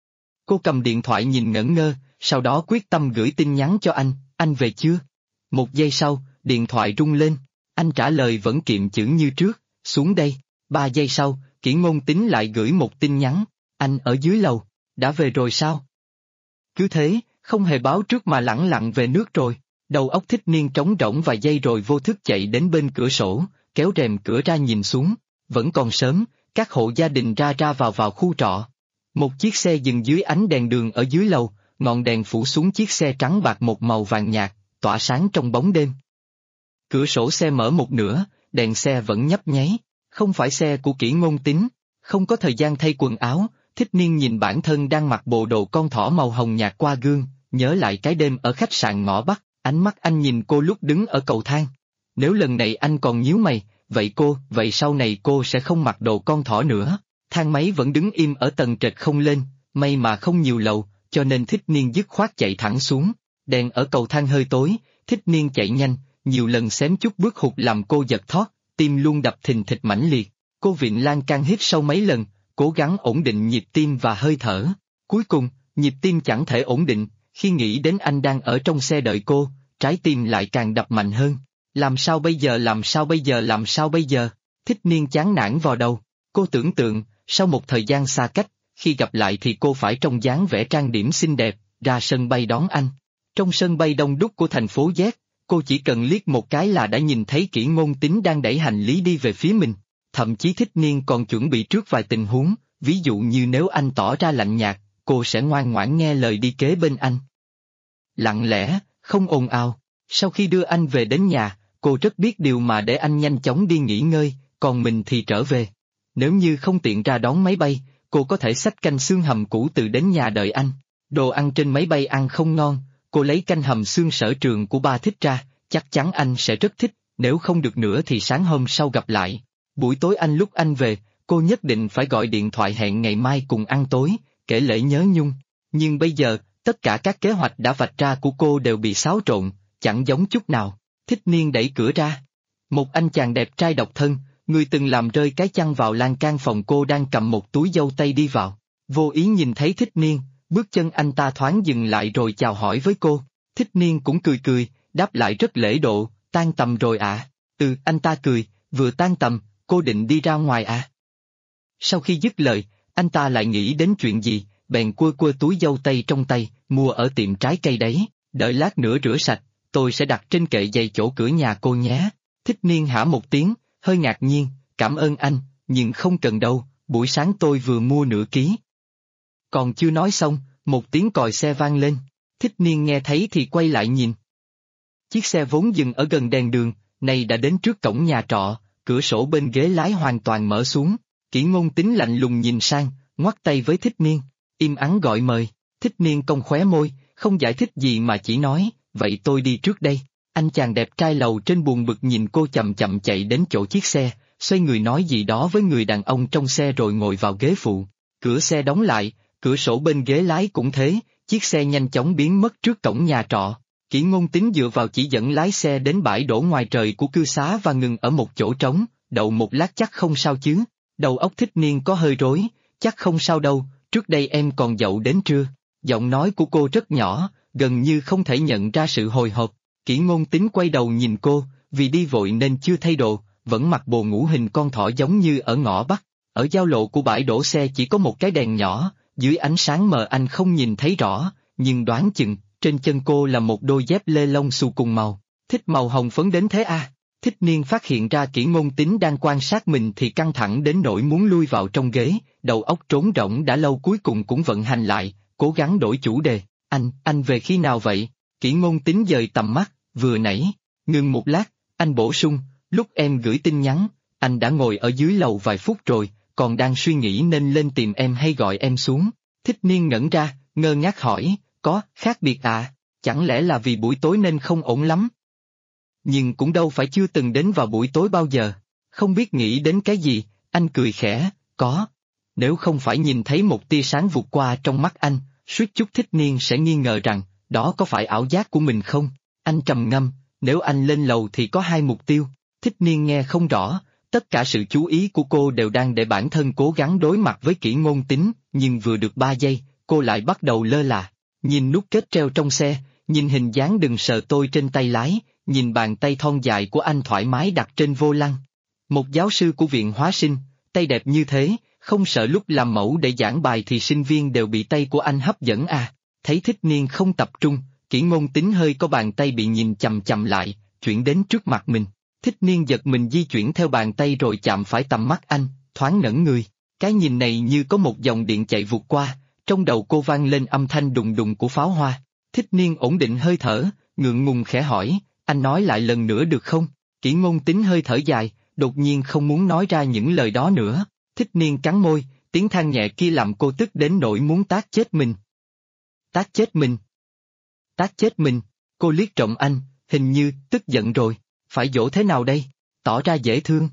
Cô cầm điện thoại nhìn ngẩn ngơ, sau đó quyết tâm gửi tin nhắn cho anh về chưa? 1 giây sau, điện thoại rung lên, anh trả lời vẫn kiệm chữ như trước, xuống đây. 3 giây sau, Kỷ Ngôn Tín lại gửi một tin nhắn, anh ở dưới lầu, đã về rồi sao? Cứ thế, không hề báo trước mà lẳng lặng về nước rồi. Đầu óc Thích Niên trống rỗng vài giây rồi vô thức chạy đến bên cửa sổ, kéo rèm cửa ra nhìn xuống, vẫn còn sớm, các hộ gia đình ra ra vào khu trọ. Một chiếc xe dừng dưới ánh đèn đường ở dưới lầu, ngọn đèn phủ xuống chiếc xe trắng bạc một màu vàng nhạt, tỏa sáng trong bóng đêm. Cửa sổ xe mở một nửa, đèn xe vẫn nhấp nháy, không phải xe của Kỷ Ngôn Tín, không có thời gian thay quần áo, Thích Niên nhìn bản thân đang mặc bộ đồ con thỏ màu hồng nhạt qua gương, nhớ lại cái đêm ở khách sạn ngõ Bắc, ánh mắt anh nhìn cô lúc đứng ở cầu thang. Nếu lần này anh còn nhíu mày, vậy sau này cô sẽ không mặc đồ con thỏ nữa. Thang máy vẫn đứng im ở tầng trệt không lên, may mà không nhiều lầu, cho nên Thích Niên dứt khoát chạy thẳng xuống. Đèn ở cầu thang hơi tối, Thích Niên chạy nhanh, nhiều lần xém chút bước hụt làm cô giật thót, tim luôn đập thình thịch mãnh liệt. Cô vịn lan can hít sâu mấy lần, cố gắng ổn định nhịp tim và hơi thở. Cuối cùng, nhịp tim chẳng thể ổn định, khi nghĩ đến anh đang ở trong xe đợi cô, trái tim lại càng đập mạnh hơn. Làm sao bây giờ? Thích Niên chán nản vào đầu. Cô tưởng tượng, sau một thời gian xa cách, khi gặp lại thì cô phải trong dáng vẻ trang điểm xinh đẹp, ra sân bay đón anh. Trong sân bay đông đúc của thành phố Z, cô chỉ cần liếc một cái là đã nhìn thấy Kỷ Ngôn Tín đang đẩy hành lý đi về phía mình. Thậm chí Thích Niên còn chuẩn bị trước vài tình huống, ví dụ như nếu anh tỏ ra lạnh nhạt, cô sẽ ngoan ngoãn nghe lời đi kế bên anh. Lặng lẽ, không ồn ào, sau khi đưa anh về đến nhà, cô rất biết điều mà để anh nhanh chóng đi nghỉ ngơi, còn mình thì trở về. Nếu như không tiện ra đón máy bay, cô có thể xách canh xương hầm củ từ đến nhà đợi anh. Đồ ăn trên máy bay ăn không ngon, cô lấy canh hầm xương sở trường của ba thích ra, chắc chắn anh sẽ rất thích, nếu không được nữa thì sáng hôm sau gặp lại. Buổi tối lúc anh về, cô nhất định phải gọi điện thoại hẹn ngày mai cùng ăn tối, kể lễ nhớ nhung. Nhưng bây giờ, tất cả các kế hoạch đã vạch ra của cô đều bị xáo trộn, chẳng giống chút nào. Thích Niên đẩy cửa ra. Một anh chàng đẹp trai độc thân, người từng làm rơi cái chăn vào lan can phòng cô đang cầm một túi dâu tây đi vào. Vô ý nhìn thấy Thích Niên, bước chân anh ta thoáng dừng lại rồi chào hỏi với cô. Thích Niên cũng cười cười, đáp lại rất lễ độ, tan tầm rồi ạ. Anh ta cười, vừa tan tầm, cô định đi ra ngoài à? Sau khi dứt lời, anh ta lại nghĩ đến chuyện gì, bèn cua cua túi dâu tây trong tay, mua ở tiệm trái cây đấy, đợi lát nữa rửa sạch, tôi sẽ đặt trên kệ giày chỗ cửa nhà cô nhé. Thích Niên hả một tiếng, hơi ngạc nhiên, cảm ơn anh, nhưng không cần đâu, buổi sáng tôi vừa mua nửa ký. Còn chưa nói xong, một tiếng còi xe vang lên, Thích Niên nghe thấy thì quay lại nhìn. Chiếc xe vốn dừng ở gần đèn đường, này đã đến trước cổng nhà trọ, cửa sổ bên ghế lái hoàn toàn mở xuống, Kỷ Ngôn Tính lạnh lùng nhìn sang, ngoắt tay với Thích Niên, im ắng gọi mời. Thích Niên cong khóe môi, không giải thích gì mà chỉ nói, vậy tôi đi trước đây. Anh chàng đẹp trai lầu trên buồn bực nhìn cô chậm chậm chạy đến chỗ chiếc xe, xoay người nói gì đó với người đàn ông trong xe rồi ngồi vào ghế phụ. Cửa xe đóng lại, cửa sổ bên ghế lái cũng thế, chiếc xe nhanh chóng biến mất trước cổng nhà trọ. Kỷ Ngôn Tính dựa vào chỉ dẫn lái xe đến bãi đổ ngoài trời của cư xá và ngừng ở một chỗ trống, đậu một lát chắc không sao chứ. Đầu óc Thích Niên có hơi rối, chắc không sao đâu, trước đây em còn dậu đến trưa. Giọng nói của cô rất nhỏ, gần như không thể nhận ra sự hồi hộp. Kỷ Ngôn Tính quay đầu nhìn cô, vì đi vội nên chưa thay đồ, vẫn mặc bộ ngủ hình con thỏ giống như ở ngõ Bắc. Ở giao lộ của bãi đổ xe chỉ có một cái đèn nhỏ, dưới ánh sáng mờ anh không nhìn thấy rõ, nhưng đoán chừng, trên chân cô là một đôi dép lê lông xù cùng màu. Thích màu hồng phấn đến thế à? Thích Niên phát hiện ra Kỷ Ngôn Tính đang quan sát mình thì căng thẳng đến nỗi muốn lui vào trong ghế, đầu óc trống rỗng đã lâu cuối cùng cũng vận hành lại, cố gắng đổi chủ đề. Anh về khi nào vậy? Kỷ Ngôn Tính dời tầm mắt, vừa nãy. Ngừng một lát, anh bổ sung, lúc em gửi tin nhắn, anh đã ngồi ở dưới lầu vài phút rồi, còn đang suy nghĩ nên lên tìm em hay gọi em xuống. Thích Niên ngẩn ra, ngơ ngác hỏi, có khác biệt à? Chẳng lẽ là vì buổi tối nên không ổn lắm? Nhưng cũng đâu phải chưa từng đến vào buổi tối bao giờ. Không biết nghĩ đến cái gì, anh cười khẽ, có. Nếu không phải nhìn thấy một tia sáng vụt qua trong mắt anh, suýt chút Thích Niên sẽ nghi ngờ rằng, đó có phải ảo giác của mình không? Anh trầm ngâm, nếu anh lên lầu thì có hai mục tiêu. Thích Niên nghe không rõ, tất cả sự chú ý của cô đều đang để bản thân cố gắng đối mặt với Kỷ Ngôn Tính, nhưng vừa được 3 giây, cô lại bắt đầu lơ là. Nhìn nút kết treo trong xe, nhìn hình dáng đừng sờ tôi trên tay lái, nhìn bàn tay thon dài của anh thoải mái đặt trên vô lăng. Một giáo sư của viện hóa sinh, tay đẹp như thế, không sợ lúc làm mẫu để giảng bài thì sinh viên đều bị tay của anh hấp dẫn à. Thấy Thích Niên không tập trung, Kỷ Ngôn Tính hơi có bàn tay bị nhìn chằm chằm lại, chuyển đến trước mặt mình. Thích Niên giật mình di chuyển theo bàn tay rồi chạm phải tầm mắt anh, thoáng ngẩn người. Cái nhìn này như có một dòng điện chạy vụt qua, trong đầu cô vang lên âm thanh đùng đùng của pháo hoa. Thích Niên ổn định hơi thở, ngượng ngùng khẽ hỏi, anh nói lại lần nữa được không? Kỷ Ngôn Tính hơi thở dài, đột nhiên không muốn nói ra những lời đó nữa. Thích Niên cắn môi, tiếng than nhẹ kia làm cô tức đến nỗi muốn tát chết mình. Tát chết mình? Tát chết mình? Cô liếc trộm anh, hình như tức giận rồi, phải dỗ thế nào đây? Tỏ ra dễ thương.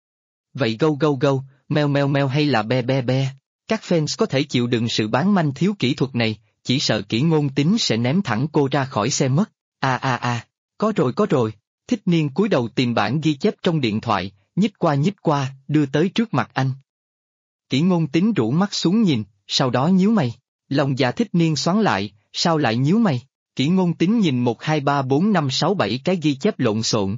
Vậy gâu gâu gâu, meo meo meo hay là be be be? Các fans có thể chịu đựng sự bán manh thiếu kỹ thuật này, chỉ sợ Kỷ Ngôn Tính sẽ ném thẳng cô ra khỏi xe mất. Có rồi. Thích Niên cúi đầu tìm bản ghi chép trong điện thoại, nhích qua, đưa tới trước mặt anh. Kỷ Ngôn Tính rũ mắt xuống nhìn, sau đó nhíu mày. Lòng dạ Thích Niên xoắn lại, sao lại nhíu mày? Kỷ Ngôn Tính nhìn 1 2 3 4 5 6 7 cái ghi chép lộn xộn.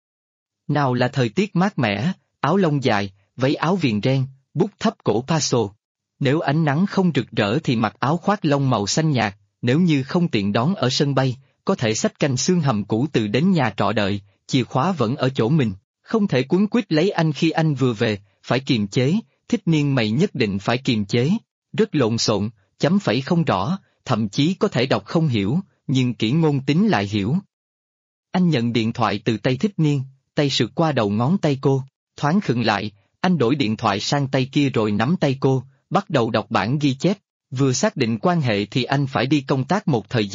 Nào là thời tiết mát mẻ, áo lông dài, váy áo viền ren, bút thấp cổ Paso. Nếu ánh nắng không rực rỡ thì mặc áo khoác lông màu xanh nhạt, nếu như không tiện đón ở sân bay, có thể xách canh xương hầm củ từ đến nhà trọ đợi, chìa khóa vẫn ở chỗ mình, không thể cuốn quýt lấy anh khi anh vừa về, phải kiềm chế. Thích Niên mày nhất định phải kiềm chế. Rất lộn xộn, chấm phẩy không rõ, thậm chí có thể đọc không hiểu, nhưng Kỷ Ngôn Tính lại hiểu. Anh nhận điện thoại từ tay Thích Niên, tay sượt qua đầu ngón tay cô, thoáng khựng lại, anh đổi điện thoại sang tay kia rồi nắm tay cô, bắt đầu đọc bản ghi chép. Vừa xác định quan hệ thì anh phải đi công tác một thời gian,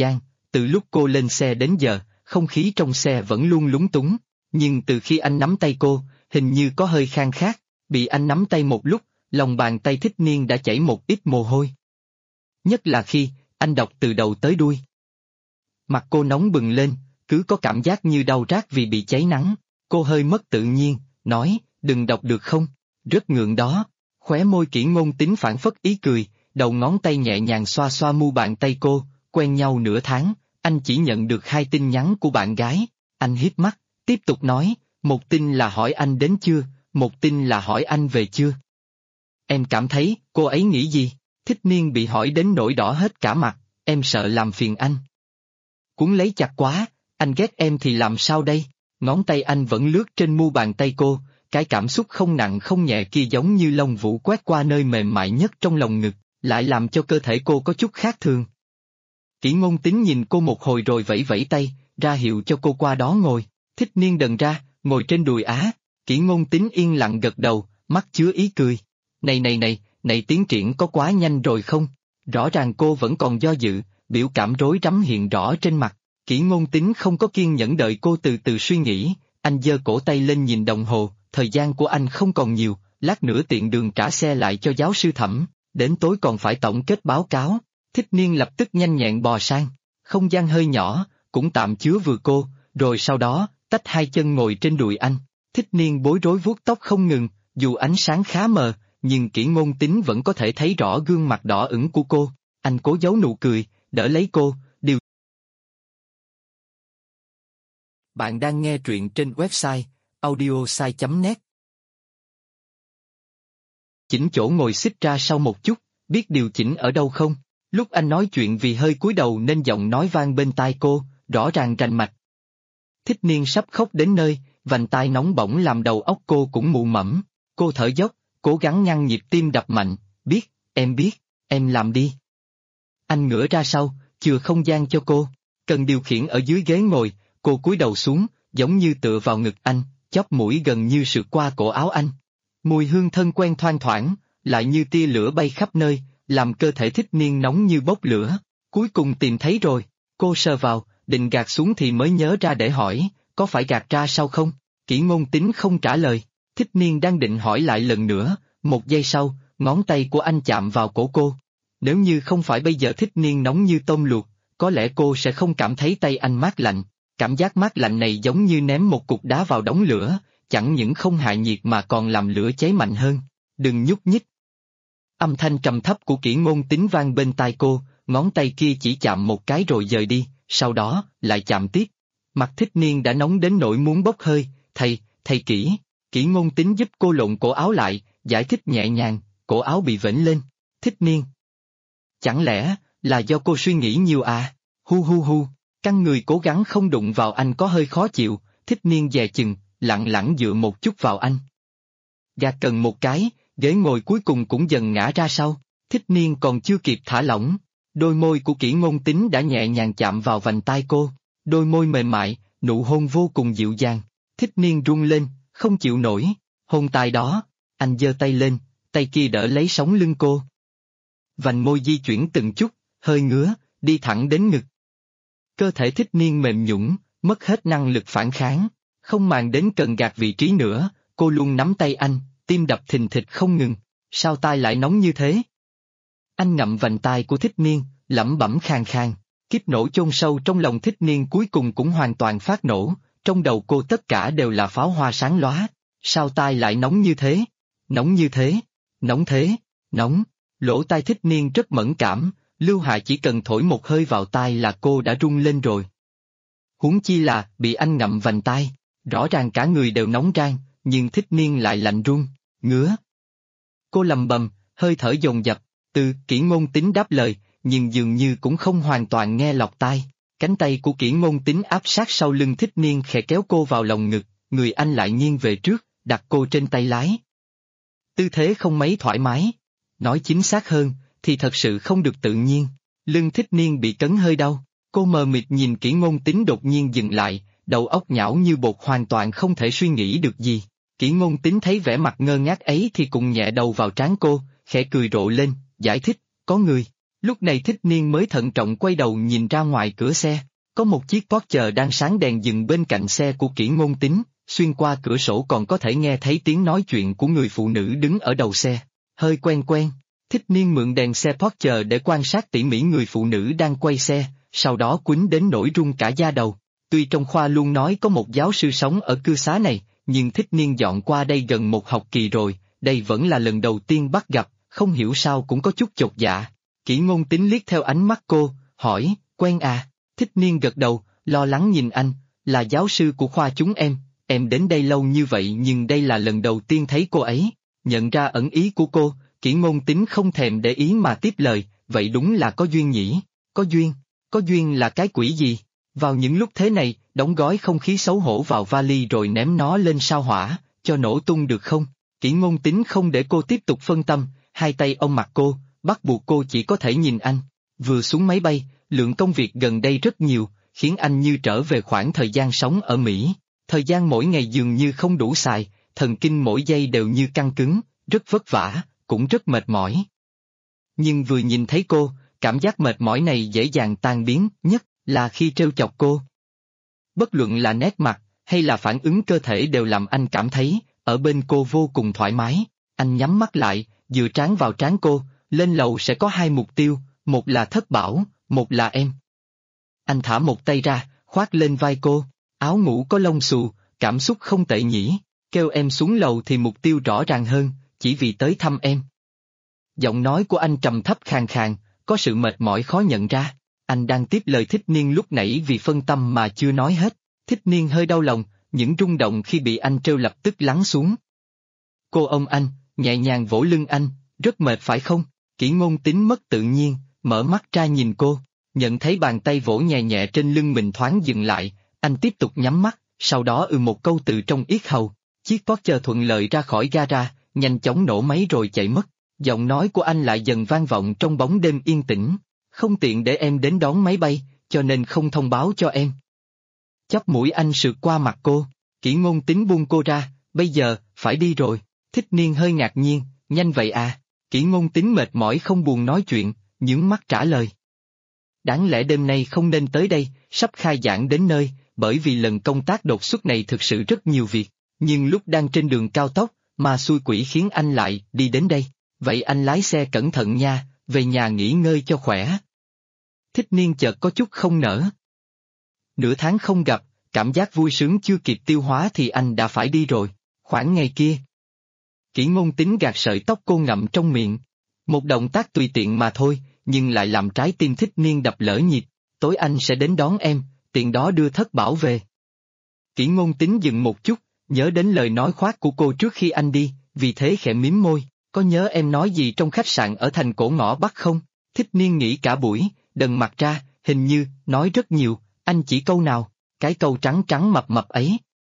Từ lúc cô lên xe đến giờ, không khí trong xe vẫn luôn lúng túng, nhưng từ khi anh nắm tay cô, hình như có hơi khang khác, bị anh nắm tay một lúc, lòng bàn tay Thích Niên đã chảy một ít mồ hôi. Nhất là khi, anh đọc từ đầu tới đuôi. Mặt cô nóng bừng lên, cứ có cảm giác như đau rát vì bị cháy nắng, cô hơi mất tự nhiên, nói, đừng đọc được không, rất ngượng đó, khóe môi Kỷ Ngôn Tín phảng phất ý cười, đầu ngón tay nhẹ nhàng xoa xoa mu bàn tay cô, quen nhau nửa tháng, anh chỉ nhận được 2 tin nhắn của bạn gái, anh híp mắt, tiếp tục nói, một tin là hỏi anh đến chưa, một tin là hỏi anh về chưa. Em cảm thấy, cô ấy nghĩ gì? Thích Niên bị hỏi đến nỗi đỏ hết cả mặt, em sợ làm phiền anh. Cuốn lấy chặt quá, anh ghét em thì làm sao đây? Ngón tay anh vẫn lướt trên mu bàn tay cô, cái cảm xúc không nặng không nhẹ kia giống như lông vũ quét qua nơi mềm mại nhất trong lòng ngực, lại làm cho cơ thể cô có chút khác thường. Kỷ Ngôn Tín nhìn cô một hồi rồi vẫy vẫy tay, ra hiệu cho cô qua đó ngồi. Thích Niên đần ra, ngồi trên đùi Á. Kỷ Ngôn Tín yên lặng gật đầu, mắt chứa ý cười. Này tiến triển có quá nhanh rồi không? Rõ ràng cô vẫn còn do dự, biểu cảm rối rắm hiện rõ trên mặt. Kỷ Ngôn Tín không có kiên nhẫn đợi cô từ từ suy nghĩ, anh giơ cổ tay lên nhìn đồng hồ, thời gian của anh không còn nhiều, lát nữa tiện đường trả xe lại cho giáo sư Thẩm, đến tối còn phải tổng kết báo cáo. Thích Niên lập tức nhanh nhẹn bò sang, không gian hơi nhỏ, cũng tạm chứa vừa cô, rồi sau đó, tách 2 chân ngồi trên đùi anh. Thích Niên bối rối vuốt tóc không ngừng, dù ánh sáng khá mờ, nhưng Kỷ Ngôn Tín vẫn có thể thấy rõ gương mặt đỏ ửng của cô. Anh cố giấu nụ cười, đỡ lấy cô, điều. Bạn đang nghe truyện trên website audiosai.net. Chỉnh chỗ ngồi xích ra sau một chút, biết điều chỉnh ở đâu không? Lúc anh nói chuyện vì hơi cúi đầu nên giọng nói vang bên tai cô, rõ ràng rành mạch. Thích Niên sắp khóc đến nơi, vành tai nóng bỏng làm đầu óc cô cũng mụ mẫm. Cô thở dốc, cố gắng ngăn nhịp tim đập mạnh, biết, em làm đi. Anh ngửa ra sau, chừa không gian cho cô, cần điều khiển ở dưới ghế ngồi, cô cúi đầu xuống, giống như tựa vào ngực anh, chóp mũi gần như sượt qua cổ áo anh. Mùi hương thân quen thoang thoảng, lại như tia lửa bay khắp nơi, làm cơ thể Thích Niên nóng như bốc lửa. Cuối cùng tìm thấy rồi, cô sờ vào, định gạt xuống thì mới nhớ ra để hỏi, có phải gạt ra sau không? Kỷ Ngôn Tín không trả lời, Thích Niên đang định hỏi lại lần nữa, 1 giây sau, ngón tay của anh chạm vào cổ cô. Nếu như không phải bây giờ Thích Niên nóng như tôm luộc, có lẽ cô sẽ không cảm thấy tay anh mát lạnh. Cảm giác mát lạnh này giống như ném một cục đá vào đống lửa, chẳng những không hạ nhiệt mà còn làm lửa cháy mạnh hơn. Đừng nhúc nhích. Âm thanh trầm thấp của Kỷ Ngôn Tín vang bên tai cô, ngón tay kia chỉ chạm một cái rồi rời đi, sau đó, lại chạm tiếp. Mặt Thích Niên đã nóng đến nỗi muốn bốc hơi, thầy Kỷ. Kỷ Ngôn Tín giúp cô lộn cổ áo lại, giải thích nhẹ nhàng, cổ áo bị vểnh lên. Thích Niên. Chẳng lẽ, là do cô suy nghĩ nhiều à? Hu. Căng người cố gắng không đụng vào anh có hơi khó chịu, Thích Niên dè chừng, lặng lặng dựa một chút vào anh. Gạt cần một cái, ghế ngồi cuối cùng cũng dần ngã ra sau, Thích Niên còn chưa kịp thả lỏng. Đôi môi của Kỷ Ngôn Tín đã nhẹ nhàng chạm vào vành tai cô, đôi môi mềm mại, nụ hôn vô cùng dịu dàng. Thích Niên run lên, không chịu nổi, hôn tai đó, anh giơ tay lên, tay kia đỡ lấy sống lưng cô. Vành môi di chuyển từng chút, hơi ngứa, đi thẳng đến ngực. Cơ thể Thích Niên mềm nhũn, mất hết năng lực phản kháng, không màng đến cần gạt vị trí nữa, cô luôn nắm tay anh, tim đập thình thịch không ngừng, sao tai lại nóng như thế? Anh ngậm vành tai của Thích Niên, lẩm bẩm khàn khàn, kiếp nổ chôn sâu trong lòng Thích Niên cuối cùng cũng hoàn toàn phát nổ, trong đầu cô tất cả đều là pháo hoa sáng lóa, sao tai lại nóng như thế? Nóng như thế? Nóng thế? Nóng? Lỗ tai Thích Niên rất mẫn cảm, Lưu Hà chỉ cần thổi một hơi vào tai là cô đã run lên rồi. Huống chi là bị anh ngậm vành tai, rõ ràng cả người đều nóng rang, nhưng Thích Niên lại lạnh run, ngứa. Cô lầm bầm, hơi thở dồn dập, Kỷ Ngôn Tín đáp lời, nhưng dường như cũng không hoàn toàn nghe lọt tai. Cánh tay của Kỷ Ngôn Tín áp sát sau lưng Thích Niên khẽ kéo cô vào lòng ngực, người anh lại nghiêng về trước, đặt cô trên tay lái. Tư thế không mấy thoải mái. Nói chính xác hơn, thì thật sự không được tự nhiên. Lưng Thích Niên bị cấn hơi đau, cô mờ mịt nhìn Kỷ Ngôn Tín đột nhiên dừng lại, đầu óc nhão như bột hoàn toàn không thể suy nghĩ được gì. Kỷ Ngôn Tín thấy vẻ mặt ngơ ngác ấy thì cũng nhẹ đầu vào trán cô, khẽ cười rộ lên, giải thích, có người. Lúc này Thích Niên mới thận trọng quay đầu nhìn ra ngoài cửa xe. Có một chiếc Porsche đang sáng đèn dừng bên cạnh xe của Kỷ Ngôn Tín, xuyên qua cửa sổ còn có thể nghe thấy tiếng nói chuyện của người phụ nữ đứng ở đầu xe. Hơi quen quen, Thích Niên mượn đèn xe Porsche để quan sát tỉ mỉ người phụ nữ đang quay xe, sau đó quýnh đến nỗi run cả da đầu. Tuy trong khoa luôn nói có một giáo sư sống ở cư xá này, nhưng Thích Niên dọn qua đây gần một học kỳ rồi, đây vẫn là lần đầu tiên bắt gặp, không hiểu sao cũng có chút chột dạ. Kỷ Ngôn Tín liếc theo ánh mắt cô, hỏi, quen à? Thích Niên gật đầu, lo lắng nhìn anh, là giáo sư của khoa chúng em đến đây lâu như vậy nhưng đây là lần đầu tiên thấy cô ấy. Nhận ra ẩn ý của cô, Kỷ Ngôn Tín không thèm để ý mà tiếp lời, vậy đúng là có duyên nhỉ? Có duyên là cái quỷ gì? Vào những lúc thế này, đóng gói không khí xấu hổ vào vali rồi ném nó lên sao hỏa, cho nổ tung được không? Kỷ Ngôn Tín không để cô tiếp tục phân tâm, hai tay ôm mặt cô, bắt buộc cô chỉ có thể nhìn anh. Vừa xuống máy bay, lượng công việc gần đây rất nhiều, khiến anh như trở về khoảng thời gian sống ở Mỹ. Thời gian mỗi ngày dường như không đủ xài, thần kinh mỗi giây đều như căng cứng, rất vất vả, cũng rất mệt mỏi. Nhưng vừa nhìn thấy cô, cảm giác mệt mỏi này dễ dàng tan biến, nhất là khi trêu chọc cô. Bất luận là nét mặt, hay là phản ứng cơ thể đều làm anh cảm thấy, ở bên cô vô cùng thoải mái. Anh nhắm mắt lại, dựa trán vào trán cô, lên lầu sẽ có hai mục tiêu, một là Thất Bảo, một là em. Anh thả một tay ra, khoác lên vai cô, áo ngủ có lông xù, cảm xúc không tệ nhỉ, kêu em xuống lầu thì mục tiêu rõ ràng hơn, chỉ vì tới thăm em. Giọng nói của anh trầm thấp khàn khàn, có sự mệt mỏi khó nhận ra. Anh đang tiếp lời Thích Niên lúc nãy vì phân tâm mà chưa nói hết. Thích Niên hơi đau lòng, những rung động khi bị anh trêu lập tức lắng xuống. Cô ôm anh, nhẹ nhàng vỗ lưng anh, rất mệt phải không? Kỷ Ngôn Tín mất tự nhiên, mở mắt ra nhìn cô, nhận thấy bàn tay vỗ nhẹ nhẹ trên lưng mình thoáng dừng lại, anh tiếp tục nhắm mắt, sau đó một câu từ trong yết hầu. Chiếc Porsche thuận lợi ra khỏi gara, nhanh chóng nổ máy rồi chạy mất. Giọng nói của anh lại dần vang vọng trong bóng đêm yên tĩnh. Không tiện để em đến đón máy bay, cho nên không thông báo cho em. Chóp mũi anh sượt qua mặt cô, Kỷ Ngôn Tín buông cô ra, bây giờ, phải đi rồi. Thích Niên hơi ngạc nhiên, nhanh vậy à? Kỷ Ngôn Tín mệt mỏi không buồn nói chuyện, nhướng mắt trả lời. Đáng lẽ đêm nay không nên tới đây, sắp khai giảng đến nơi, bởi vì lần công tác đột xuất này thực sự rất nhiều việc, nhưng lúc đang trên đường cao tốc, mà xui quỷ khiến anh lại đi đến đây. Vậy anh lái xe cẩn thận nha, về nhà nghỉ ngơi cho khỏe. Thích Niên chợt có chút không nỡ. Nửa tháng không gặp, cảm giác vui sướng chưa kịp tiêu hóa thì anh đã phải đi rồi. Khoảng ngày kia, Kỷ Ngôn Tín gạt sợi tóc cô ngậm trong miệng. Một động tác tùy tiện mà thôi, nhưng lại làm trái tim Thích Niên đập lỡ nhịp. Tối anh sẽ đến đón em, tiện đó đưa Thất Bảo về. Kỷ Ngôn Tín dừng một chút, nhớ đến lời nói khoác của cô trước khi anh đi, vì thế khẽ mím môi. Có nhớ em nói gì trong khách sạn ở thành cổ ngõ Bắc không? Thích Niên nghĩ cả buổi, đần mặt ra, hình như, nói rất nhiều, anh chỉ câu nào, cái câu trắng trắng mập mập ấy.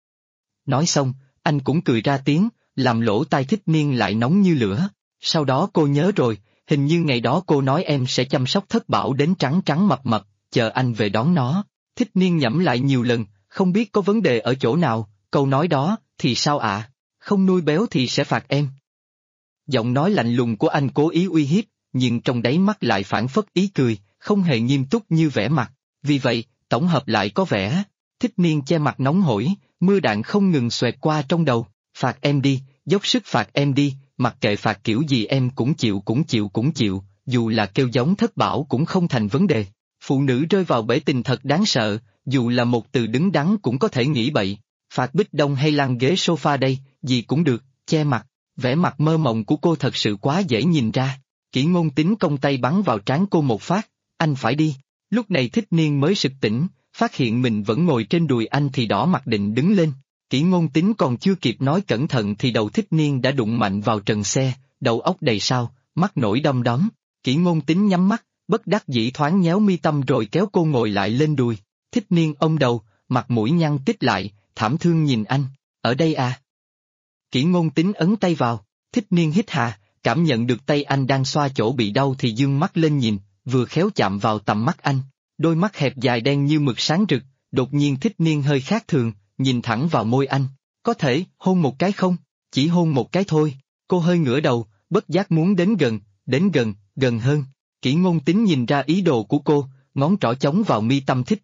Nói xong, anh cũng cười ra tiếng, làm lỗ tai Thích Niên lại nóng như lửa. Sau đó cô nhớ rồi, hình như ngày đó cô nói em sẽ chăm sóc Thất Bảo đến trắng trắng mập mập, chờ anh về đón nó. Thích Niên nhẩm lại nhiều lần, không biết có vấn đề ở chỗ nào, câu nói đó, thì sao ạ? Không nuôi béo thì sẽ phạt em. Giọng nói lạnh lùng của anh cố ý uy hiếp, nhưng trong đáy mắt lại phảng phất ý cười, không hề nghiêm túc như vẻ mặt. Vì vậy, tổng hợp lại có vẻ, Thích Niên che mặt nóng hổi, mưa đạn không ngừng xoẹt qua trong đầu. Phạt em đi, dốc sức phạt em đi, mặc kệ phạt kiểu gì em cũng chịu, dù là kêu giống Thất Bảo cũng không thành vấn đề. Phụ nữ rơi vào bể tình thật đáng sợ, dù là một từ đứng đắn cũng có thể nghĩ bậy. Phạt Bích Đông hay lăn ghế sofa đây, gì cũng được, che mặt. Vẻ mặt mơ mộng của cô thật sự quá dễ nhìn ra. Kỷ Ngôn Tín cong tay bắn vào trán cô một phát, anh phải đi. Lúc này Thích Niên mới sực tỉnh, phát hiện mình vẫn ngồi trên đùi anh thì đỏ mặt định đứng lên. Kỷ Ngôn Tín còn chưa kịp nói cẩn thận thì đầu Thích Niên đã đụng mạnh vào trần xe, đầu óc đầy sao, mắt nổi đom đóm. Kỷ Ngôn Tín nhắm mắt, bất đắc dĩ thoáng nhéo mi tâm rồi kéo cô ngồi lại lên đùi. Thích Niên ôm đầu, mặt mũi nhăn tít lại, thảm thương nhìn anh, ở đây à? Kỷ Ngôn Tín ấn tay vào, Thích Niên hít hà, cảm nhận được tay anh đang xoa chỗ bị đau thì dương mắt lên nhìn, vừa khéo chạm vào tầm mắt anh. Đôi mắt hẹp dài đen như mực sáng rực, đột nhiên Thích Niên hơi khác thường, nhìn thẳng vào môi anh. Có thể, hôn một cái không? Chỉ hôn một cái thôi. Cô hơi ngửa đầu, bất giác muốn đến gần hơn. Kỷ Ngôn Tín nhìn ra ý đồ của cô, ngón trỏ chống vào mi tâm Thích Niên,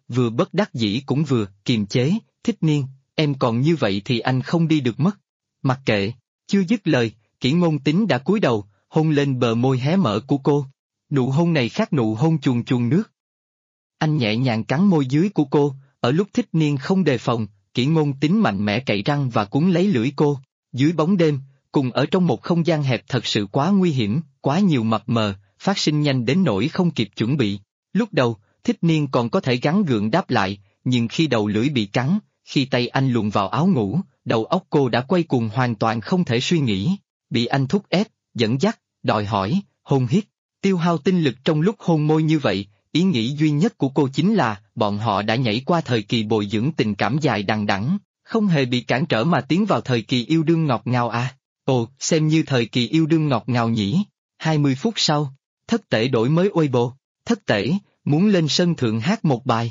vừa bất đắc dĩ cũng vừa kiềm chế, Thích Niên, em còn như vậy thì anh không đi được mất. Mặc kệ, chưa dứt lời, Kỷ Ngôn Tính đã cúi đầu, hôn lên bờ môi hé mở của cô. Nụ hôn này khác nụ hôn chuồn chuồn nước. Anh nhẹ nhàng cắn môi dưới của cô, ở lúc Thích Niên không đề phòng, Kỷ Ngôn Tính mạnh mẽ cậy răng và cuốn lấy lưỡi cô. Dưới bóng đêm, cùng ở trong một không gian hẹp thật sự quá nguy hiểm, quá nhiều mập mờ, phát sinh nhanh đến nỗi không kịp chuẩn bị. Lúc đầu, Thích Niên còn có thể gắng gượng đáp lại, nhưng khi đầu lưỡi bị cắn, khi tay anh luồn vào áo ngủ, đầu óc cô đã quay cuồng hoàn toàn không thể suy nghĩ, bị anh thúc ép, dẫn dắt, đòi hỏi, hôn hít, tiêu hao tinh lực trong lúc hôn môi như vậy, ý nghĩ duy nhất của cô chính là bọn họ đã nhảy qua thời kỳ bồi dưỡng tình cảm dài đằng đẵng, không hề bị cản trở mà tiến vào thời kỳ yêu đương ngọt ngào à. Ồ, xem như thời kỳ yêu đương ngọt ngào nhỉ. 20 phút sau, Thất Tể đổi mới Weibo, Thất Tể, muốn lên sân thượng hát một bài.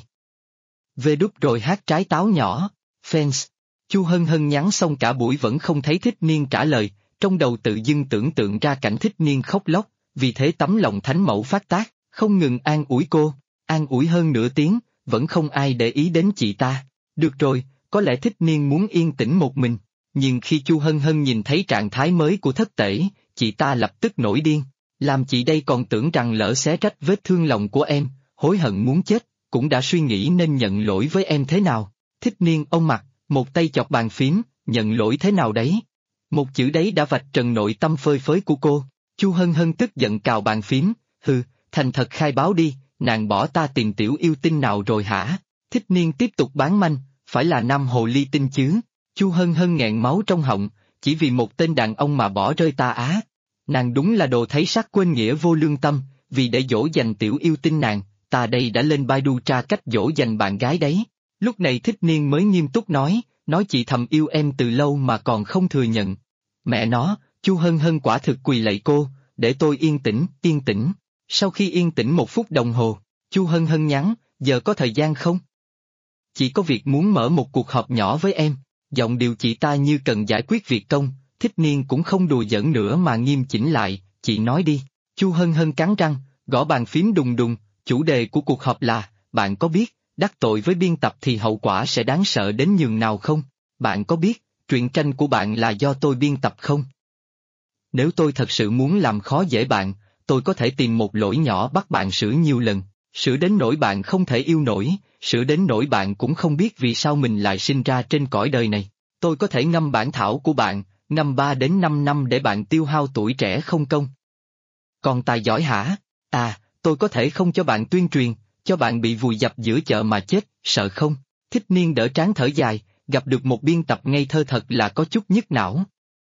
Về đúc rồi hát trái táo nhỏ, fans. Chu Hân Hân nhắn xong cả buổi vẫn không thấy Thích Niên trả lời, trong đầu tự dưng tưởng tượng ra cảnh Thích Niên khóc lóc, vì thế tấm lòng thánh mẫu phát tác, không ngừng an ủi cô, an ủi hơn nửa tiếng, vẫn không ai để ý đến chị ta. Được rồi, có lẽ Thích Niên muốn yên tĩnh một mình, nhưng khi Chu Hân Hân nhìn thấy trạng thái mới của Thất Tể, chị ta lập tức nổi điên, làm chị đây còn tưởng rằng lỡ xé rách vết thương lòng của em, hối hận muốn chết, cũng đã suy nghĩ nên nhận lỗi với em thế nào. Thích Niên ông mặt, một tay chọc bàn phím, nhận lỗi thế nào đấy? Một chữ đấy đã vạch trần nội tâm phơi phới của cô. Chu Hân Hân tức giận cào bàn phím, hừ, thành thật khai báo đi, nàng bỏ ta tìm tiểu yêu tinh nào rồi hả? Thích Niên tiếp tục bán manh, phải là nam hồ ly tinh chứ? Chu Hân Hân nghẹn máu trong họng, chỉ vì một tên đàn ông mà bỏ rơi ta á. Nàng đúng là đồ thấy sắc quên nghĩa vô lương tâm, vì để dỗ dành tiểu yêu tinh nàng, ta đây đã lên Baidu tra cách dỗ dành bạn gái đấy. Lúc này Thích Niên mới nghiêm túc nói chị thầm yêu em từ lâu mà còn không thừa nhận. Mẹ nó, Chu Hân Hân quả thực quỳ lạy cô, để tôi yên tĩnh, yên tĩnh. Sau khi yên tĩnh 1 phút đồng hồ, Chu Hân Hân nhắn, giờ có thời gian không? Chị có việc muốn mở một cuộc họp nhỏ với em, giọng điệu chị ta như cần giải quyết việc công. Thích Niên cũng không đùa giỡn nữa mà nghiêm chỉnh lại, chị nói đi. Chu Hân Hân cắn răng, gõ bàn phím đùng đùng, chủ đề của cuộc họp là, bạn có biết, đắc tội với biên tập thì hậu quả sẽ đáng sợ đến nhường nào không? Bạn có biết, truyện tranh của bạn là do tôi biên tập không? Nếu tôi thật sự muốn làm khó dễ bạn, tôi có thể tìm một lỗi nhỏ bắt bạn sửa nhiều lần, sửa đến nỗi bạn không thể yêu nổi, sửa đến nỗi bạn cũng không biết vì sao mình lại sinh ra trên cõi đời này. Tôi có thể ngâm bản thảo của bạn, ngâm 3 đến 5 năm để bạn tiêu hao tuổi trẻ không công. Còn tài giỏi hả? À, tôi có thể không cho bạn tuyên truyền, cho bạn bị vùi dập giữa chợ mà chết, sợ không? Thích Niên đỡ trán thở dài, gặp được một biên tập ngây thơ thật là có chút nhức não.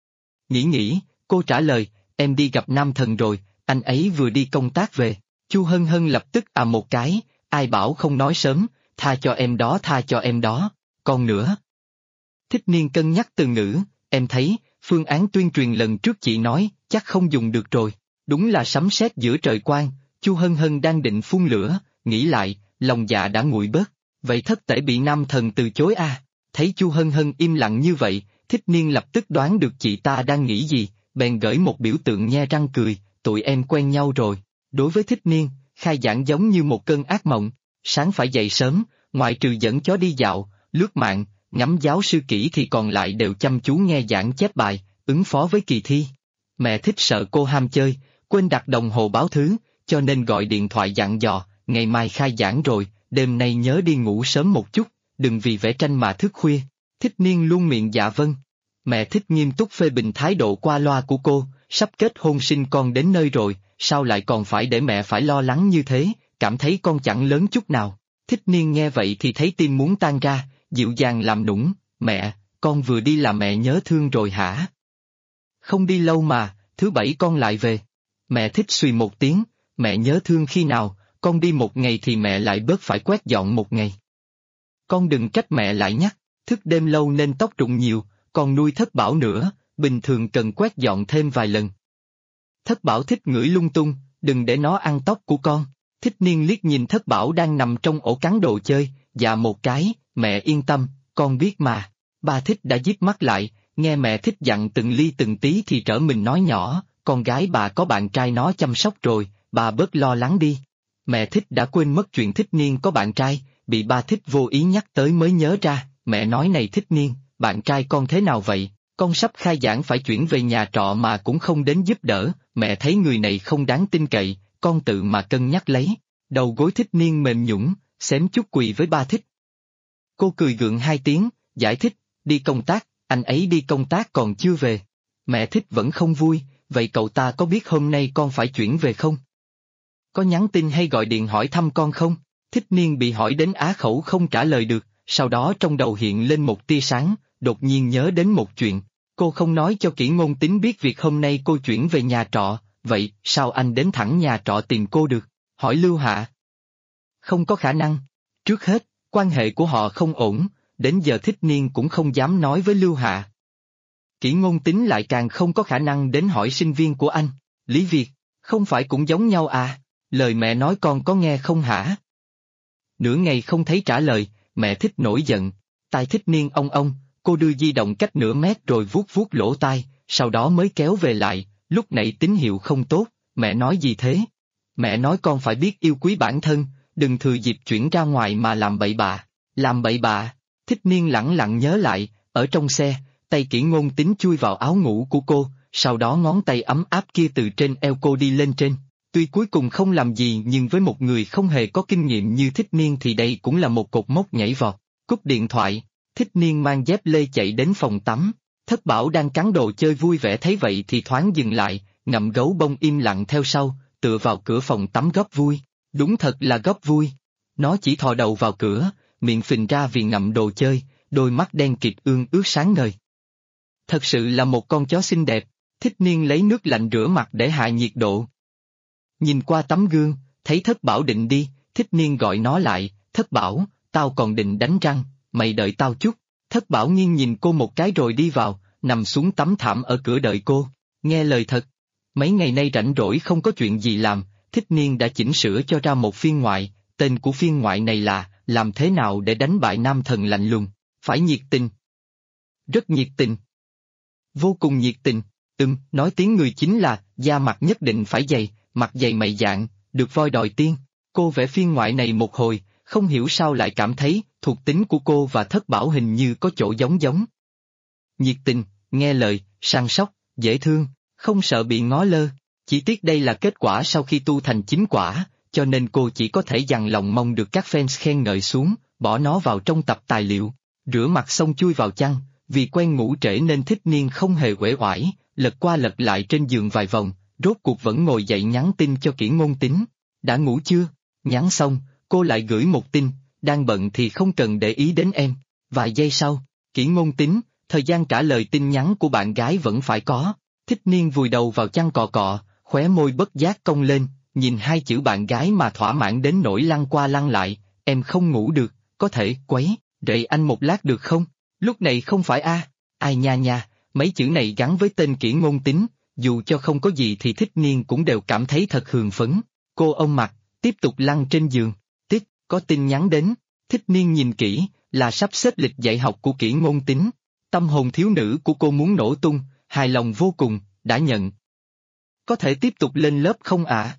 Nghĩ, cô trả lời, em đi gặp Nam Thần rồi, anh ấy vừa đi công tác về. Chu Hân Hân lập tức một cái, ai bảo không nói sớm, tha cho em đó, tha cho em đó. Còn nữa. Thích Niên cân nhắc từ ngữ, em thấy, phương án tuyên truyền lần trước chị nói, chắc không dùng được rồi. Đúng là sấm sét giữa trời quang. Chu Hân Hân đang định phun lửa, nghĩ lại, lòng dạ đã nguội bớt. Vậy Thất Tể bị Nam Thần từ chối à? Thấy Chu Hân Hân im lặng như vậy, Thích Niên lập tức đoán được chị ta đang nghĩ gì, bèn gửi một biểu tượng nhe răng cười, tụi em quen nhau rồi. Đối với Thích Niên, khai giảng giống như một cơn ác mộng, sáng phải dậy sớm, ngoại trừ dẫn chó đi dạo, lướt mạng, ngắm giáo sư kỹ thì còn lại đều chăm chú nghe giảng chép bài, ứng phó với kỳ thi. Mẹ Thích sợ cô ham chơi, quên đặt đồng hồ báo thứ, cho nên gọi điện thoại dặn dò, ngày mai khai giảng rồi, đêm nay nhớ đi ngủ sớm một chút, đừng vì vẽ tranh mà thức khuya. Thích Niên luôn miệng dạ vâng. Mẹ Thích nghiêm túc phê bình thái độ qua loa của cô, sắp kết hôn sinh con đến nơi rồi, sao lại còn phải để mẹ phải lo lắng như thế, cảm thấy con chẳng lớn chút nào. Thích Niên nghe vậy thì thấy tim muốn tan ra, dịu dàng làm nũng, mẹ, con vừa đi là mẹ nhớ thương rồi hả? Không đi lâu mà, thứ Bảy con lại về. Mẹ Thích suy một tiếng, mẹ nhớ thương khi nào, con đi một ngày thì mẹ lại bớt phải quét dọn một ngày. Con đừng trách mẹ lại nhắc, thức đêm lâu nên tóc rụng nhiều, còn nuôi Thất Bảo nữa, bình thường cần quét dọn thêm vài lần. Thất Bảo thích ngửi lung tung, đừng để nó ăn tóc của con. Thích Niên liếc nhìn Thất Bảo đang nằm trong ổ cắn đồ chơi, dạ một cái, mẹ yên tâm, con biết mà. Ba Thích đã díp mắt lại, nghe mẹ Thích dặn từng ly từng tí thì trở mình nói nhỏ, con gái bà có bạn trai nó chăm sóc rồi, bà bớt lo lắng đi. Mẹ Thích đã quên mất chuyện Thích Niên có bạn trai, bị ba Thích vô ý nhắc tới mới nhớ ra, mẹ nói này Thích Niên, bạn trai con thế nào vậy? Con sắp khai giảng phải chuyển về nhà trọ mà cũng không đến giúp đỡ, mẹ thấy người này không đáng tin cậy, con tự mà cân nhắc lấy. Đầu gối Thích Niên mềm nhũn, xém chút quỳ với ba Thích. Cô cười gượng 2 tiếng, giải thích, đi công tác, anh ấy đi công tác còn chưa về. Mẹ Thích vẫn không vui, vậy cậu ta có biết hôm nay con phải chuyển về không? Có nhắn tin hay gọi điện hỏi thăm con không? Thích Niên bị hỏi đến á khẩu không trả lời được, sau đó trong đầu hiện lên một tia sáng, đột nhiên nhớ đến một chuyện. Cô không nói cho Kỷ Ngôn Tín biết việc hôm nay cô chuyển về nhà trọ, vậy sao anh đến thẳng nhà trọ tìm cô được? Hỏi Lưu Hạ. Không có khả năng. Trước hết, quan hệ của họ không ổn, đến giờ Thích Niên cũng không dám nói với Lưu Hạ. Kỷ Ngôn Tín lại càng không có khả năng đến hỏi sinh viên của anh. Lý Việt, không phải cũng giống nhau à? Lời mẹ nói con có nghe không hả? Nửa ngày không thấy trả lời, mẹ Thích nổi giận. Tai Thích Niên ong, cô đưa di động cách nửa mét rồi vuốt vuốt lỗ tai, sau đó mới kéo về lại, lúc nãy tín hiệu không tốt, mẹ nói gì thế? Mẹ nói con phải biết yêu quý bản thân, đừng thừa dịp chuyển ra ngoài mà làm bậy bạ. Làm bậy bạ? Thích Niên lẳng lặng nhớ lại, ở trong xe, tay Kỷ Ngôn Tín chui vào áo ngủ của cô, sau đó ngón tay ấm áp kia từ trên eo cô đi lên trên. Tuy cuối cùng không làm gì nhưng với một người không hề có kinh nghiệm như Thích Niên thì đây cũng là một cột mốc nhảy vọt. Cúp điện thoại, Thích Niên mang dép lê chạy đến phòng tắm. Thất Bảo đang cắn đồ chơi vui vẻ thấy vậy thì thoáng dừng lại, ngậm gấu bông im lặng theo sau, tựa vào cửa phòng tắm góp vui. Đúng thật là góp vui. Nó chỉ thò đầu vào cửa, miệng phình ra vì ngậm đồ chơi, đôi mắt đen kịt ương ướt sáng ngời. Thật sự là một con chó xinh đẹp. Thích Niên lấy nước lạnh rửa mặt để hạ nhiệt độ. Nhìn qua tấm gương, thấy Thất Bảo định đi, Thích Niên gọi nó lại, Thất Bảo, tao còn định đánh răng, mày đợi tao chút. Thất Bảo nghiêng nhìn cô một cái rồi đi vào, nằm xuống tấm thảm ở cửa đợi cô. Nghe lời thật. Mấy ngày nay rảnh rỗi không có chuyện gì làm, Thích Niên đã chỉnh sửa cho ra một phiên ngoại, tên của phiên ngoại này là, làm thế nào để đánh bại nam thần lạnh lùng, phải nhiệt tình. Rất nhiệt tình. Vô cùng nhiệt tình, nói tiếng người chính là, da mặt nhất định phải dày, mặt dày mày dạng, được voi đòi tiên. Cô vẽ phiên ngoại này một hồi, không hiểu sao lại cảm thấy, thuộc tính của cô và Thất Bảo hình như có chỗ giống giống. Nhiệt tình, nghe lời, săn sóc, dễ thương, không sợ bị ngó lơ. Chỉ tiếc đây là kết quả sau khi tu thành chính quả, cho nên cô chỉ có thể dằn lòng mong được các fans khen ngợi xuống, bỏ nó vào trong tập tài liệu. Rửa mặt xong chui vào chăn, vì quen ngủ trễ nên Thích Niên không hề uể oải, lật qua lật lại trên giường vài vòng, rốt cuộc vẫn ngồi dậy nhắn tin cho Kỷ Ngôn Tín. Đã ngủ chưa? Nhắn xong, cô lại gửi một tin, đang bận thì không cần để ý đến em. Vài giây sau, Kỷ Ngôn Tín, thời gian trả lời tin nhắn của bạn gái vẫn phải có. Thích Niên vùi đầu vào chăn cọ cọ, khóe môi bất giác cong lên, nhìn hai chữ bạn gái mà thỏa mãn đến nỗi lăn qua lăn lại, em không ngủ được, có thể quấy rầy anh một lát được không? Lúc này không phải ai nha, mấy chữ này gắn với tên Kỷ Ngôn Tín, dù cho không có gì thì Thích Niên cũng đều cảm thấy thật hưng phấn. Cô ôm mặt, tiếp tục lăn trên giường. Có tin nhắn đến. Thích Niên nhìn kỹ, là sắp xếp lịch dạy học của Kỷ Ngôn Tín. Tâm hồn thiếu nữ của cô muốn nổ tung, hài lòng vô cùng, đã nhận. Có thể tiếp tục lên lớp không ạ?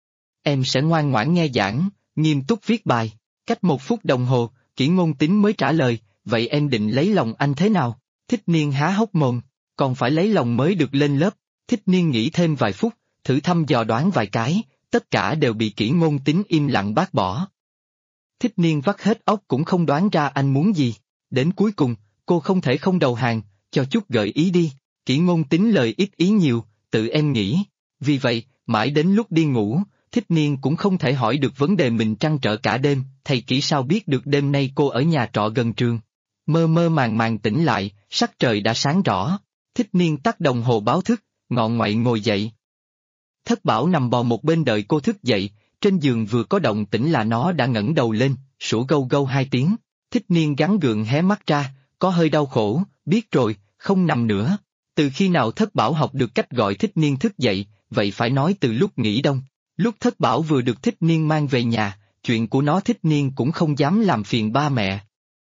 Em sẽ ngoan ngoãn nghe giảng, nghiêm túc viết bài. Cách 1 phút đồng hồ, Kỷ Ngôn Tín mới trả lời, vậy em định lấy lòng anh thế nào? Thích Niên há hốc mồm, còn phải lấy lòng mới được lên lớp. Thích Niên nghĩ thêm vài phút, thử thăm dò đoán vài cái, tất cả đều bị Kỷ Ngôn Tín im lặng bác bỏ. Thích Niên vắt hết óc cũng không đoán ra anh muốn gì. Đến cuối cùng, cô không thể không đầu hàng, cho chút gợi ý đi. Kỷ Ngôn Tín lời ít ý nhiều, tự em nghĩ. Vì vậy, mãi đến lúc đi ngủ, Thích Niên cũng không thể hỏi được vấn đề mình trăn trở cả đêm, thầy Kỷ sao biết được đêm nay cô ở nhà trọ gần trường. Mơ mơ màng màng tỉnh lại, sắc trời đã sáng rõ. Thích Niên tắt đồng hồ báo thức, ngọ ngoậy ngồi dậy. Thất Bảo nằm bò một bên đợi cô thức dậy, trên giường vừa có động tĩnh là nó đã ngẩng đầu lên, sủa gâu gâu 2 tiếng. Thích Niên gắng gượng hé mắt ra, có hơi đau khổ, biết rồi, không nằm nữa. Từ khi nào Thất Bảo học được cách gọi Thích Niên thức dậy, vậy phải nói từ lúc nghỉ đông. Lúc Thất Bảo vừa được Thích Niên mang về nhà, chuyện của nó Thích Niên cũng không dám làm phiền ba mẹ.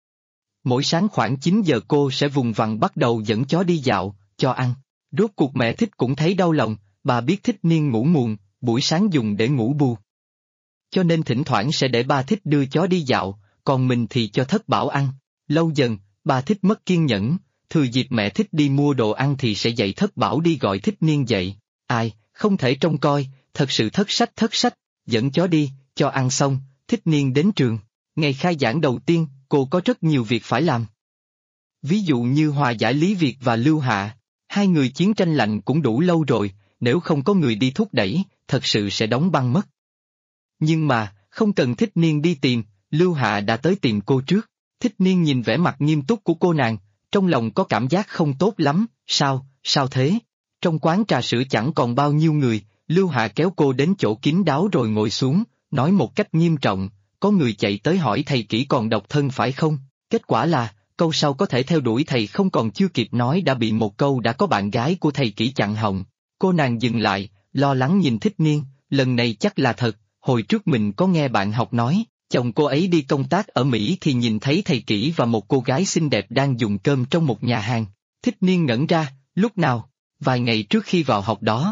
Mỗi sáng khoảng 9 giờ cô sẽ vùng vằng bắt đầu dẫn chó đi dạo, cho ăn. Rốt cuộc mẹ Thích cũng thấy đau lòng, bà biết Thích Niên ngủ muộn, buổi sáng dùng để ngủ bù. Cho nên thỉnh thoảng sẽ để ba Thích đưa chó đi dạo, còn mình thì cho Thất Bảo ăn. Lâu dần, ba Thích mất kiên nhẫn, thừa dịp mẹ Thích đi mua đồ ăn thì sẽ dạy Thất Bảo đi gọi Thích Niên dậy. Ai, không thể trông coi, thật sự thất sách, dẫn chó đi, cho ăn xong, Thích Niên đến trường. Ngày khai giảng đầu tiên, cô có rất nhiều việc phải làm. Ví dụ như hòa giải Lý Việt và Lưu Hạ, hai người chiến tranh lạnh cũng đủ lâu rồi, nếu không có người đi thúc đẩy, thật sự sẽ đóng băng mất. Nhưng mà, không cần Thích Niên đi tìm, Lưu Hạ đã tới tìm cô trước. Thích Niên nhìn vẻ mặt nghiêm túc của cô nàng, trong lòng có cảm giác không tốt lắm, sao thế? Trong quán trà sữa chẳng còn bao nhiêu người, Lưu Hạ kéo cô đến chỗ kín đáo rồi ngồi xuống, nói một cách nghiêm trọng, có người chạy tới hỏi thầy kỹ còn độc thân phải không? Kết quả là, câu sau có thể theo đuổi thầy không còn chưa kịp nói đã bị một câu đã có bạn gái của thầy kỹ chặn họng. Cô nàng dừng lại, lo lắng nhìn Thích Niên, lần này chắc là thật, hồi trước mình có nghe bạn học nói, chồng cô ấy đi công tác ở Mỹ thì nhìn thấy thầy kỹ và một cô gái xinh đẹp đang dùng cơm trong một nhà hàng. Thích Niên ngẩn ra, lúc nào? Vài ngày trước khi vào học đó.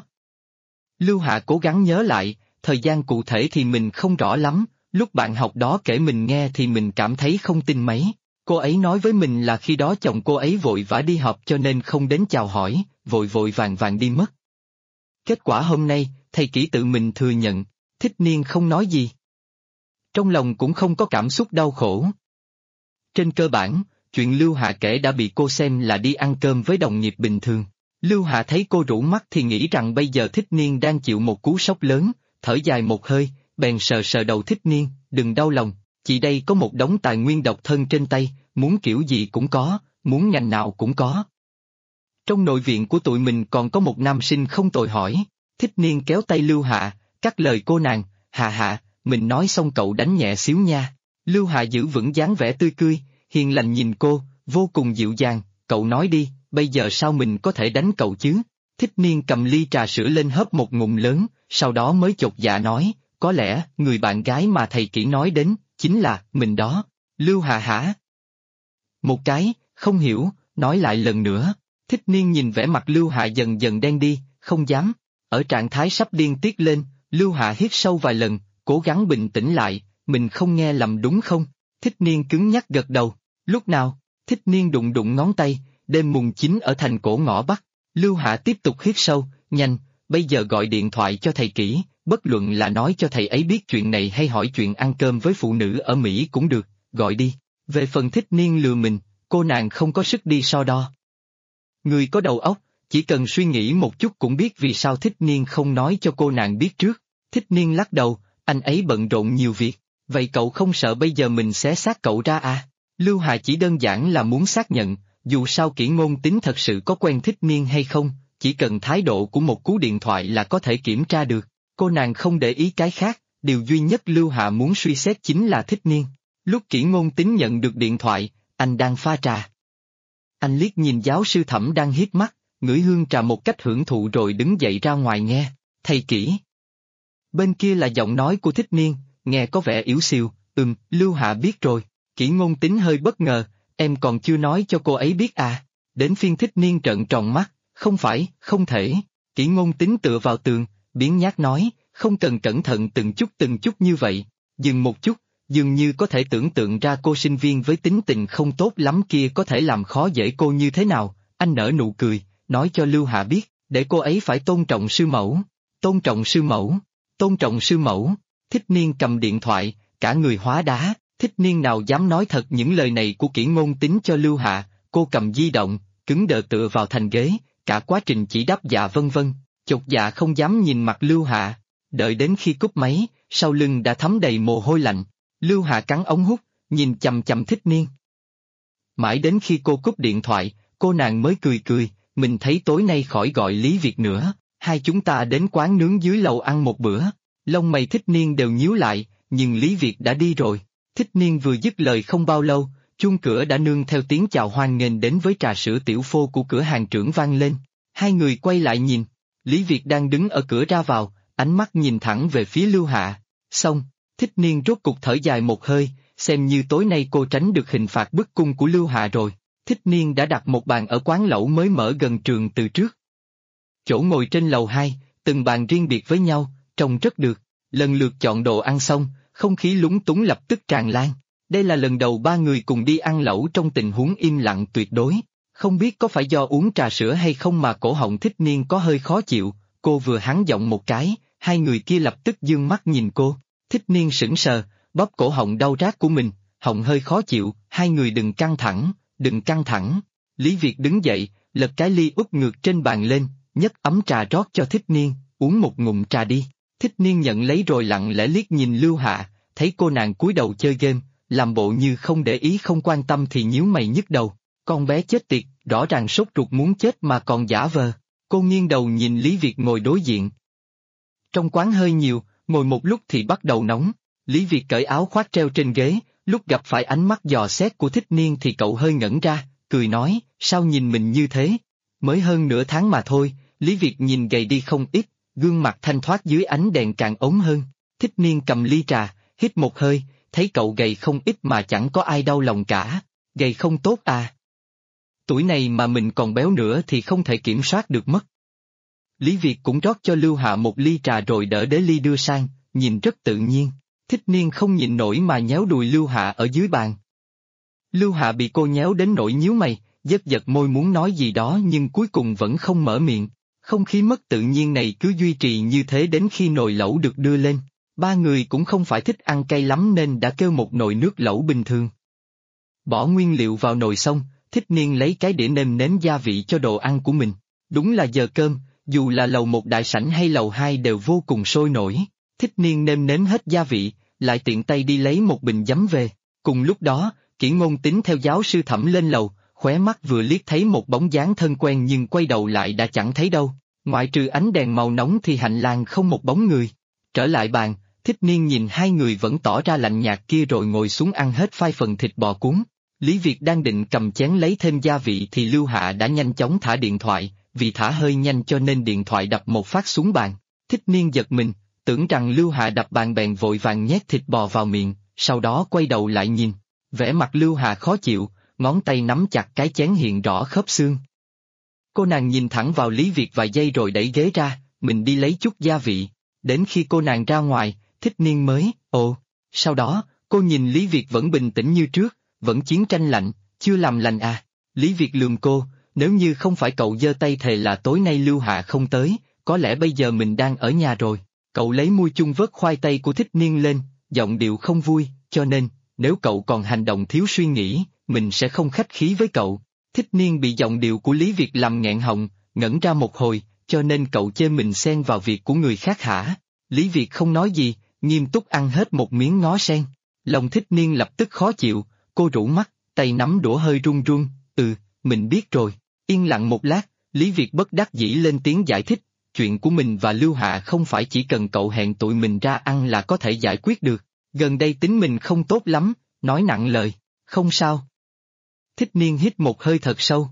Lưu Hạ cố gắng nhớ lại, thời gian cụ thể thì mình không rõ lắm, lúc bạn học đó kể mình nghe thì mình cảm thấy không tin mấy. Cô ấy nói với mình là khi đó chồng cô ấy vội vã đi họp cho nên không đến chào hỏi, vội vàng đi mất. Kết quả hôm nay, thầy kỹ tự mình thừa nhận, Thích Niên không nói gì. Trong lòng cũng không có cảm xúc đau khổ. Trên cơ bản, chuyện Lưu Hạ kể đã bị cô xem là đi ăn cơm với đồng nghiệp bình thường. Lưu Hạ thấy cô rũ mắt thì nghĩ rằng bây giờ Thích Niên đang chịu một cú sốc lớn, thở dài một hơi, bèn sờ đầu Thích Niên, đừng đau lòng, chị đây có một đống tài nguyên độc thân trên tay, muốn kiểu gì cũng có, muốn ngành nào cũng có. Trong nội viện của tụi mình còn có một nam sinh không tội hỏi, Thích Niên kéo tay Lưu Hạ, cắt lời cô nàng, hạ, mình nói xong cậu đánh nhẹ xíu nha. Lưu Hạ giữ vững dáng vẻ tươi cười, hiền lành nhìn cô, vô cùng dịu dàng, cậu nói đi, bây giờ sao mình có thể đánh cậu chứ? Thích Niên cầm ly trà sữa lên hớp một ngụm lớn, sau đó mới chột dạ nói, có lẽ người bạn gái mà thầy kỹ nói đến, chính là mình đó. Lưu Hạ hả? Một cái, không hiểu, nói lại lần nữa. Thích Niên nhìn vẻ mặt Lưu Hạ dần dần đen đi, không dám. Ở trạng thái sắp điên tiết lên, Lưu Hạ hít sâu vài lần, cố gắng bình tĩnh lại, mình không nghe lầm đúng không? Thích Niên cứng nhắc gật đầu. Lúc nào? Thích Niên đụng ngón tay, đêm mùng 9 ở thành cổ ngõ Bắc. Lưu Hạ tiếp tục hít sâu, nhanh, bây giờ gọi điện thoại cho thầy kỹ, bất luận là nói cho thầy ấy biết chuyện này hay hỏi chuyện ăn cơm với phụ nữ ở Mỹ cũng được, gọi đi. Về phần Thích Niên lừa mình, cô nàng không có sức đi so đo. Người có đầu óc, chỉ cần suy nghĩ một chút cũng biết vì sao Thích Niên không nói cho cô nàng biết trước. Thích Niên lắc đầu, anh ấy bận rộn nhiều việc, vậy cậu không sợ bây giờ mình xé xác cậu ra à? Lưu Hà chỉ đơn giản là muốn xác nhận, dù sao Kỷ Ngôn Tính thật sự có quen Thích Niên hay không, chỉ cần thái độ của một cú điện thoại là có thể kiểm tra được. Cô nàng không để ý cái khác, điều duy nhất Lưu Hà muốn suy xét chính là Thích Niên. Lúc Kỷ Ngôn Tính nhận được điện thoại, anh đang pha trà. Anh liếc nhìn giáo sư Thẩm đang hiếp mắt, ngửi hương trà một cách hưởng thụ rồi đứng dậy ra ngoài nghe, thầy Kỷ. Bên kia là giọng nói của Thích Niên, nghe có vẻ yếu xìu, Lưu Hạ biết rồi. Kỷ Ngôn Tính hơi bất ngờ, em còn chưa nói cho cô ấy biết à? Đến phiên Thích Niên trợn tròn mắt, không phải, không thể. Kỷ Ngôn Tính tựa vào tường, biếng nhác nói, không cần cẩn thận từng chút như vậy, dừng một chút, dường như có thể tưởng tượng ra cô sinh viên với tính tình không tốt lắm kia có thể làm khó dễ cô như thế nào. Anh nở nụ cười, nói cho Lưu Hạ biết, để cô ấy phải tôn trọng sư mẫu. Tôn trọng sư mẫu, tôn trọng sư mẫu. Thích Niên cầm điện thoại, cả người hóa đá. Thích Niên nào dám nói thật những lời này của Kỷ Ngôn Tính cho Lưu Hạ, cô cầm di động, cứng đờ tựa vào thành ghế, cả quá trình chỉ đáp dạ vân vân, chột dạ không dám nhìn mặt Lưu Hạ. Đợi đến khi cúp máy, sau lưng đã thấm đầy mồ hôi lạnh. Lưu Hạ cắn ống hút, nhìn chằm chằm Thích Niên. Mãi đến khi cô cúp điện thoại, cô nàng mới cười, mình thấy tối nay khỏi gọi Lý Việt nữa, hai chúng ta đến quán nướng dưới lầu ăn một bữa. Lông mày Thích Niên đều nhíu lại, nhưng Lý Việt đã đi rồi. Thích Niên vừa dứt lời không bao lâu, chuông cửa đã nương theo tiếng chào hoan nghênh đến với trà sữa tiểu phô của cửa hàng trưởng vang lên. Hai người quay lại nhìn, Lý Việt đang đứng ở cửa ra vào, ánh mắt nhìn thẳng về phía Lưu Hạ. Xong, Thích Niên rốt cục thở dài một hơi, xem như tối nay cô tránh được hình phạt bức cung của Lưu Hạ rồi. Thích Niên đã đặt một bàn ở quán lẩu mới mở gần trường từ trước. Chỗ ngồi trên lầu 2, từng bàn riêng biệt với nhau, trông rất được. Lần lượt chọn đồ ăn xong, không khí lúng túng lập tức tràn lan. Đây là lần đầu ba người cùng đi ăn lẩu trong tình huống im lặng tuyệt đối. Không biết có phải do uống trà sữa hay không mà cổ họng Thích Niên có hơi khó chịu, cô vừa hắn giọng một cái, hai người kia lập tức dương mắt nhìn cô. Thích Niên sững sờ, bóp cổ họng đau rát của mình, họng hơi khó chịu, hai người đừng căng thẳng, đừng căng thẳng. Lý Việt đứng dậy, lật cái ly úp ngược trên bàn lên, nhấc ấm trà rót cho Thích Niên, uống một ngụm trà đi. Thích Niên nhận lấy rồi lặng lẽ liếc nhìn Lưu Hạ, thấy cô nàng cúi đầu chơi game, làm bộ như không để ý không quan tâm thì nhíu mày nhức đầu. Con bé chết tiệt, rõ ràng sốt ruột muốn chết mà còn giả vờ. Cô nghiêng đầu nhìn Lý Việt ngồi đối diện. Trong quán hơi nhiều, ngồi một lúc thì bắt đầu nóng. Lý Việt cởi áo khoác treo trên ghế, lúc gặp phải ánh mắt dò xét của Thích Niên thì cậu hơi ngẩn ra, cười nói, sao nhìn mình như thế? Mới hơn nửa tháng mà thôi, Lý Việt nhìn gầy đi không ít, gương mặt thanh thoát dưới ánh đèn càng ốm hơn. Thích Niên cầm ly trà, hít một hơi, thấy cậu gầy không ít mà chẳng có ai đau lòng cả. Gầy không tốt à? Tuổi này mà mình còn béo nữa thì không thể kiểm soát được mất. Lý Việt cũng rót cho Lưu Hạ một ly trà rồi đỡ đế ly đưa sang, nhìn rất tự nhiên. Thích Niên không nhịn nổi mà nhéo đùi Lưu Hạ ở dưới bàn. Lưu Hạ bị cô nhéo đến nỗi nhíu mày, giật giật môi muốn nói gì đó nhưng cuối cùng vẫn không mở miệng. Không khí mất tự nhiên này cứ duy trì như thế đến khi nồi lẩu được đưa lên. Ba người cũng không phải thích ăn cay lắm nên đã kêu một nồi nước lẩu bình thường. Bỏ nguyên liệu vào nồi xong, Thích Niên lấy cái đĩa nêm nếm gia vị cho đồ ăn của mình. Đúng là giờ cơm, dù là lầu 1 đại sảnh hay lầu 2 đều vô cùng sôi nổi. Thích Niên nêm nếm hết gia vị, lại tiện tay đi lấy một bình giấm về. Cùng lúc đó, Kỷ Ngôn Tính theo giáo sư Thẩm lên lầu, khóe mắt vừa liếc thấy một bóng dáng thân quen nhưng quay đầu lại đã chẳng thấy đâu. Ngoại trừ ánh đèn màu nóng thì hành lang không một bóng người. Trở lại bàn, Thích Niên nhìn hai người vẫn tỏ ra lạnh nhạt kia rồi ngồi xuống ăn hết phai phần thịt bò cuốn. Lý Việt đang định cầm chén lấy thêm gia vị thì Lưu Hạ đã nhanh chóng thả điện thoại, vì thả hơi nhanh cho nên điện thoại đập một phát xuống bàn. Thích Niên giật mình, tưởng rằng Lưu Hạ đập bàn bèn vội vàng nhét thịt bò vào miệng, sau đó quay đầu lại nhìn. Vẻ mặt Lưu Hạ khó chịu, ngón tay nắm chặt cái chén hiện rõ khớp xương. Cô nàng nhìn thẳng vào Lý Việt vài giây rồi đẩy ghế ra, mình đi lấy chút gia vị. Đến khi cô nàng ra ngoài, Thích Niên mới, sau đó, cô nhìn Lý Việt vẫn bình tĩnh như trước, vẫn chiến tranh lạnh, chưa làm lành à. Lý Việt lườm cô, nếu như không phải cậu giơ tay thề là tối nay Lưu Hạ không tới, có lẽ bây giờ mình đang ở nhà rồi. Cậu lấy muôi chung vớt khoai tây của Thích Niên lên, giọng điệu không vui, cho nên, nếu cậu còn hành động thiếu suy nghĩ, mình sẽ không khách khí với cậu. Thích Niên bị giọng điệu của Lý Việt làm nghẹn họng, ngẩn ra một hồi, cho nên cậu chê mình xen vào việc của người khác hả? Lý Việt không nói gì, nghiêm túc ăn hết một miếng ngó sen. Lòng Thích Niên lập tức khó chịu, cô rũ mắt, tay nắm đũa hơi run run, mình biết rồi. Yên lặng một lát, Lý Việt bất đắc dĩ lên tiếng giải thích, chuyện của mình và Lưu Hạ không phải chỉ cần cậu hẹn tụi mình ra ăn là có thể giải quyết được. Gần đây tính mình không tốt lắm, nói nặng lời, không sao. Thích Niên hít một hơi thật sâu.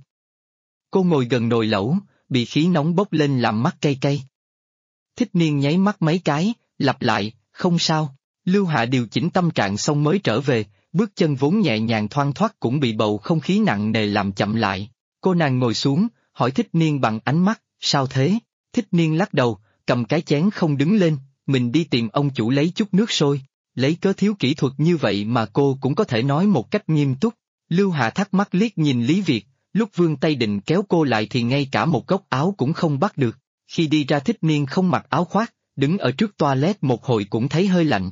Cô ngồi gần nồi lẩu, bị khí nóng bốc lên làm mắt cay cay. Thích Niên nháy mắt mấy cái, lặp lại, không sao. Lưu Hạ điều chỉnh tâm trạng xong mới trở về, bước chân vốn nhẹ nhàng thoăn thoắt cũng bị bầu không khí nặng nề làm chậm lại. Cô nàng ngồi xuống, hỏi Thích Niên bằng ánh mắt, sao thế? Thích Niên lắc đầu, cầm cái chén không đứng lên, mình đi tìm ông chủ lấy chút nước sôi. Lấy cớ thiếu kỹ thuật như vậy mà cô cũng có thể nói một cách nghiêm túc. Lưu Hạ thắc mắc liếc nhìn Lý Việt, lúc vươn tay định kéo cô lại thì ngay cả một góc áo cũng không bắt được. Khi đi ra Thích Niên không mặc áo khoác, đứng ở trước toilet một hồi cũng thấy hơi lạnh.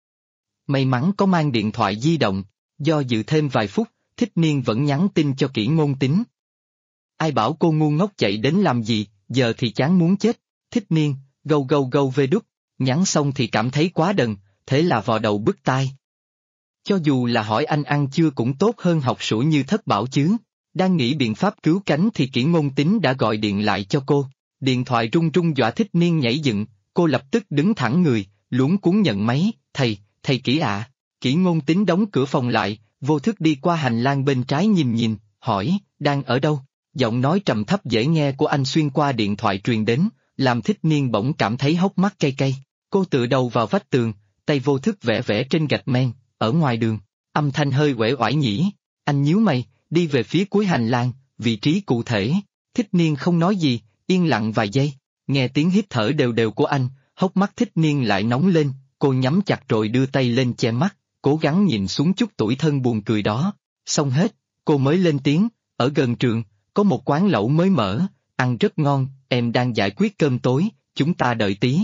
May mắn có mang điện thoại di động, do dự thêm vài phút, Thích Niên vẫn nhắn tin cho Kỷ Ngôn Tính. Ai bảo cô ngu ngốc chạy đến làm gì, giờ thì chán muốn chết. Thích Niên, gâu về đúc, nhắn xong thì cảm thấy quá đần, thế là vò đầu bứt tai. Cho dù là hỏi anh ăn chưa cũng tốt hơn học sủa như Thất Bảo chứ. Đang nghĩ biện pháp cứu cánh thì Kỷ Ngôn Tính đã gọi điện lại cho cô. Điện thoại rung rung dọa Thích Niên nhảy dựng, cô lập tức đứng thẳng người, luống cuống nhận máy, thầy Kỷ ạ. Kỷ Ngôn Tính đóng cửa phòng lại, vô thức đi qua hành lang bên trái nhìn, hỏi, đang ở đâu? Giọng nói trầm thấp dễ nghe của anh xuyên qua điện thoại truyền đến, làm Thích Niên bỗng cảm thấy hốc mắt cay cay. Cô tựa đầu vào vách tường, tay vô thức vẽ trên gạch men, ở ngoài đường. Âm thanh hơi uể oải nhỉ. Anh nhíu mày, đi về phía cuối hành lang, vị trí cụ thể. Thích Niên không nói gì, yên lặng vài giây. Nghe tiếng hít thở đều đều của anh, hốc mắt Thích Niên lại nóng lên, cô nhắm chặt rồi đưa tay lên che mắt, cố gắng nhìn xuống chút tủi thân buồn cười đó. Xong hết, cô mới lên tiếng, ở gần trường, có một quán lẩu mới mở, ăn rất ngon, em đang giải quyết cơm tối, chúng ta đợi tí.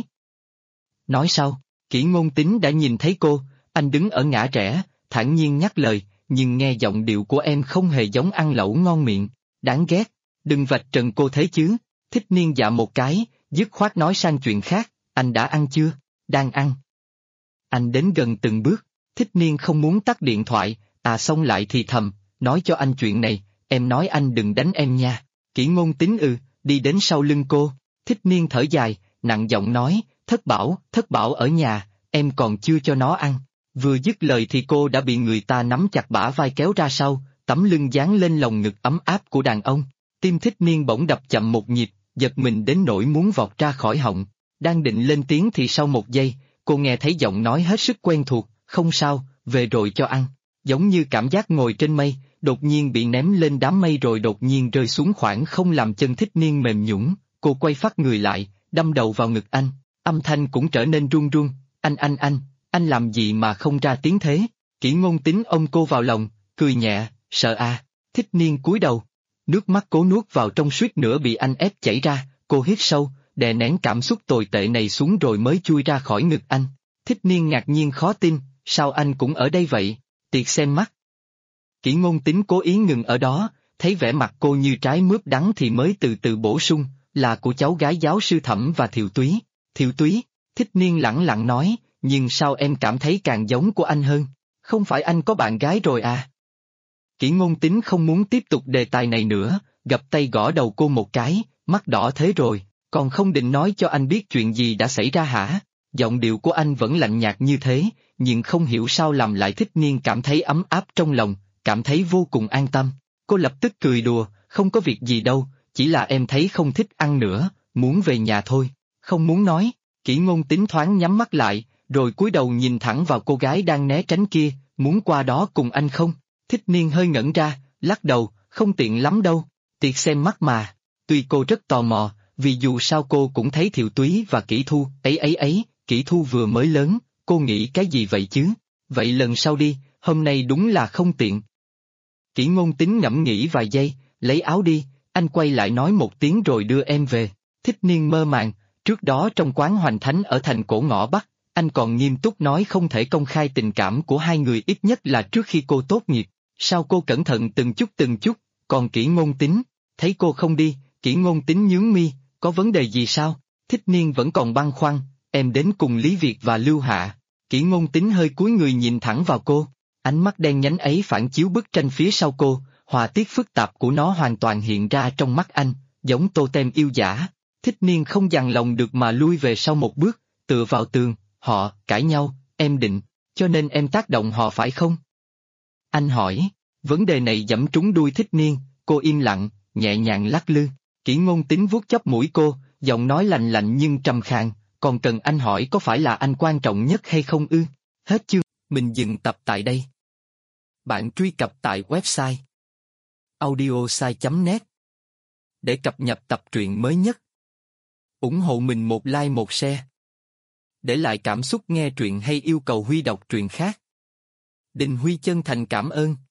Nói sau, Kỷ Ngôn Tín đã nhìn thấy cô, anh đứng ở ngã rẽ, thản nhiên nhắc lời, nhưng nghe giọng điệu của em không hề giống ăn lẩu ngon miệng, đáng ghét, đừng vạch trần cô thế chứ. Thích Niên dạ một cái, dứt khoát nói sang chuyện khác, anh đã ăn chưa? Đang ăn. Anh đến gần từng bước, Thích Niên không muốn tắt điện thoại, xong lại thì thầm, nói cho anh chuyện này, em nói anh đừng đánh em nha. Kỷ Ngôn Tín đi đến sau lưng cô, Thích Niên thở dài, nặng giọng nói, thất bảo ở nhà, em còn chưa cho nó ăn. Vừa dứt lời thì cô đã bị người ta nắm chặt bả vai kéo ra sau, tấm lưng dán lên lồng ngực ấm áp của đàn ông. Tim Thích Niên bỗng đập chậm một nhịp, giật mình đến nỗi muốn vọt ra khỏi họng. Đang định lên tiếng thì sau một giây, cô nghe thấy giọng nói hết sức quen thuộc, không sao, về rồi cho ăn. Giống như cảm giác ngồi trên mây, đột nhiên bị ném lên đám mây rồi đột nhiên rơi xuống khoảng không làm chân Thích Niên mềm nhũn. Cô quay phắt người lại, đâm đầu vào ngực anh, âm thanh cũng trở nên run run, anh làm gì mà không ra tiếng thế? Kỷ Ngôn Tín ôm cô vào lòng, cười nhẹ, sợ à? Thích Niên cúi đầu, nước mắt cố nuốt vào trong suýt nữa bị anh ép chảy ra, cô hít sâu, đè nén cảm xúc tồi tệ này xuống rồi mới chui ra khỏi ngực anh. Thích Niên ngạc nhiên khó tin, sao anh cũng ở đây vậy? Tiệc xem mắt. Kỷ Ngôn Tín cố ý ngừng ở đó, thấy vẻ mặt cô như trái mướp đắng thì mới từ từ bổ sung, là của cháu gái giáo sư Thẩm và Thiệu Túy. Thiệu Túy? Thích Niên lẳng lặng nói, nhưng sao em cảm thấy càng giống của anh hơn? Không phải anh có bạn gái rồi à? Kỷ Ngôn Tín không muốn tiếp tục đề tài này nữa, gập tay gõ đầu cô một cái, mắt đỏ thế rồi, còn không định nói cho anh biết chuyện gì đã xảy ra hả? Giọng điệu của anh vẫn lạnh nhạt như thế, nhưng không hiểu sao làm lại Thích Niên cảm thấy ấm áp trong lòng, cảm thấy vô cùng an tâm. Cô lập tức cười đùa, không có việc gì đâu, chỉ là em thấy không thích ăn nữa, muốn về nhà thôi, không muốn nói. Kỷ Ngôn Tín thoáng nhắm mắt lại, rồi cúi đầu nhìn thẳng vào cô gái đang né tránh kia, muốn qua đó cùng anh không? Thích Niên hơi ngẩn ra, lắc đầu, không tiện lắm đâu, tiệc xem mắt mà. Tuy cô rất tò mò, vì dù sao cô cũng thấy Thiệu Túy và Kỷ Thu, Kỷ Thu vừa mới lớn, cô nghĩ cái gì vậy chứ? Vậy lần sau đi, hôm nay đúng là không tiện. Kỷ Ngôn Tín ngẫm nghĩ vài giây, lấy áo đi, anh quay lại nói một tiếng rồi đưa em về. Thích Niên mơ màng, trước đó trong quán Hoành Thánh ở thành cổ ngõ Bắc, anh còn nghiêm túc nói không thể công khai tình cảm của hai người ít nhất là trước khi cô tốt nghiệp. Sao cô cẩn thận từng chút, còn Kỷ Ngôn Tín, thấy cô không đi, Kỷ Ngôn Tín nhướng mi, có vấn đề gì sao? Thích Niên vẫn còn băn khoăn, em đến cùng Lý Việt và Lưu Hạ. Kỷ Ngôn Tín hơi cúi người nhìn thẳng vào cô, ánh mắt đen nhánh ấy phản chiếu bức tranh phía sau cô, họa tiết phức tạp của nó hoàn toàn hiện ra trong mắt anh, giống tô tem yêu dã. Thích Niên không dằn lòng được mà lui về sau một bước, tựa vào tường, họ cãi nhau, em định, cho nên em tác động họ phải không? Anh hỏi, vấn đề này giẫm trúng đuôi Thích Niên, cô im lặng, nhẹ nhàng lắc lư. Kỷ Ngôn Tín vuốt chóp mũi cô, giọng nói lạnh lạnh nhưng trầm khàn, còn cần anh hỏi có phải là anh quan trọng nhất hay không ư? Hết chương, mình dừng tập tại đây. Bạn truy cập tại website audiosai.net để cập nhật tập truyện mới nhất. Ủng hộ mình một like một share. Để lại cảm xúc nghe truyện hay yêu cầu Huy đọc truyện khác. Đình Huy chân thành cảm ơn.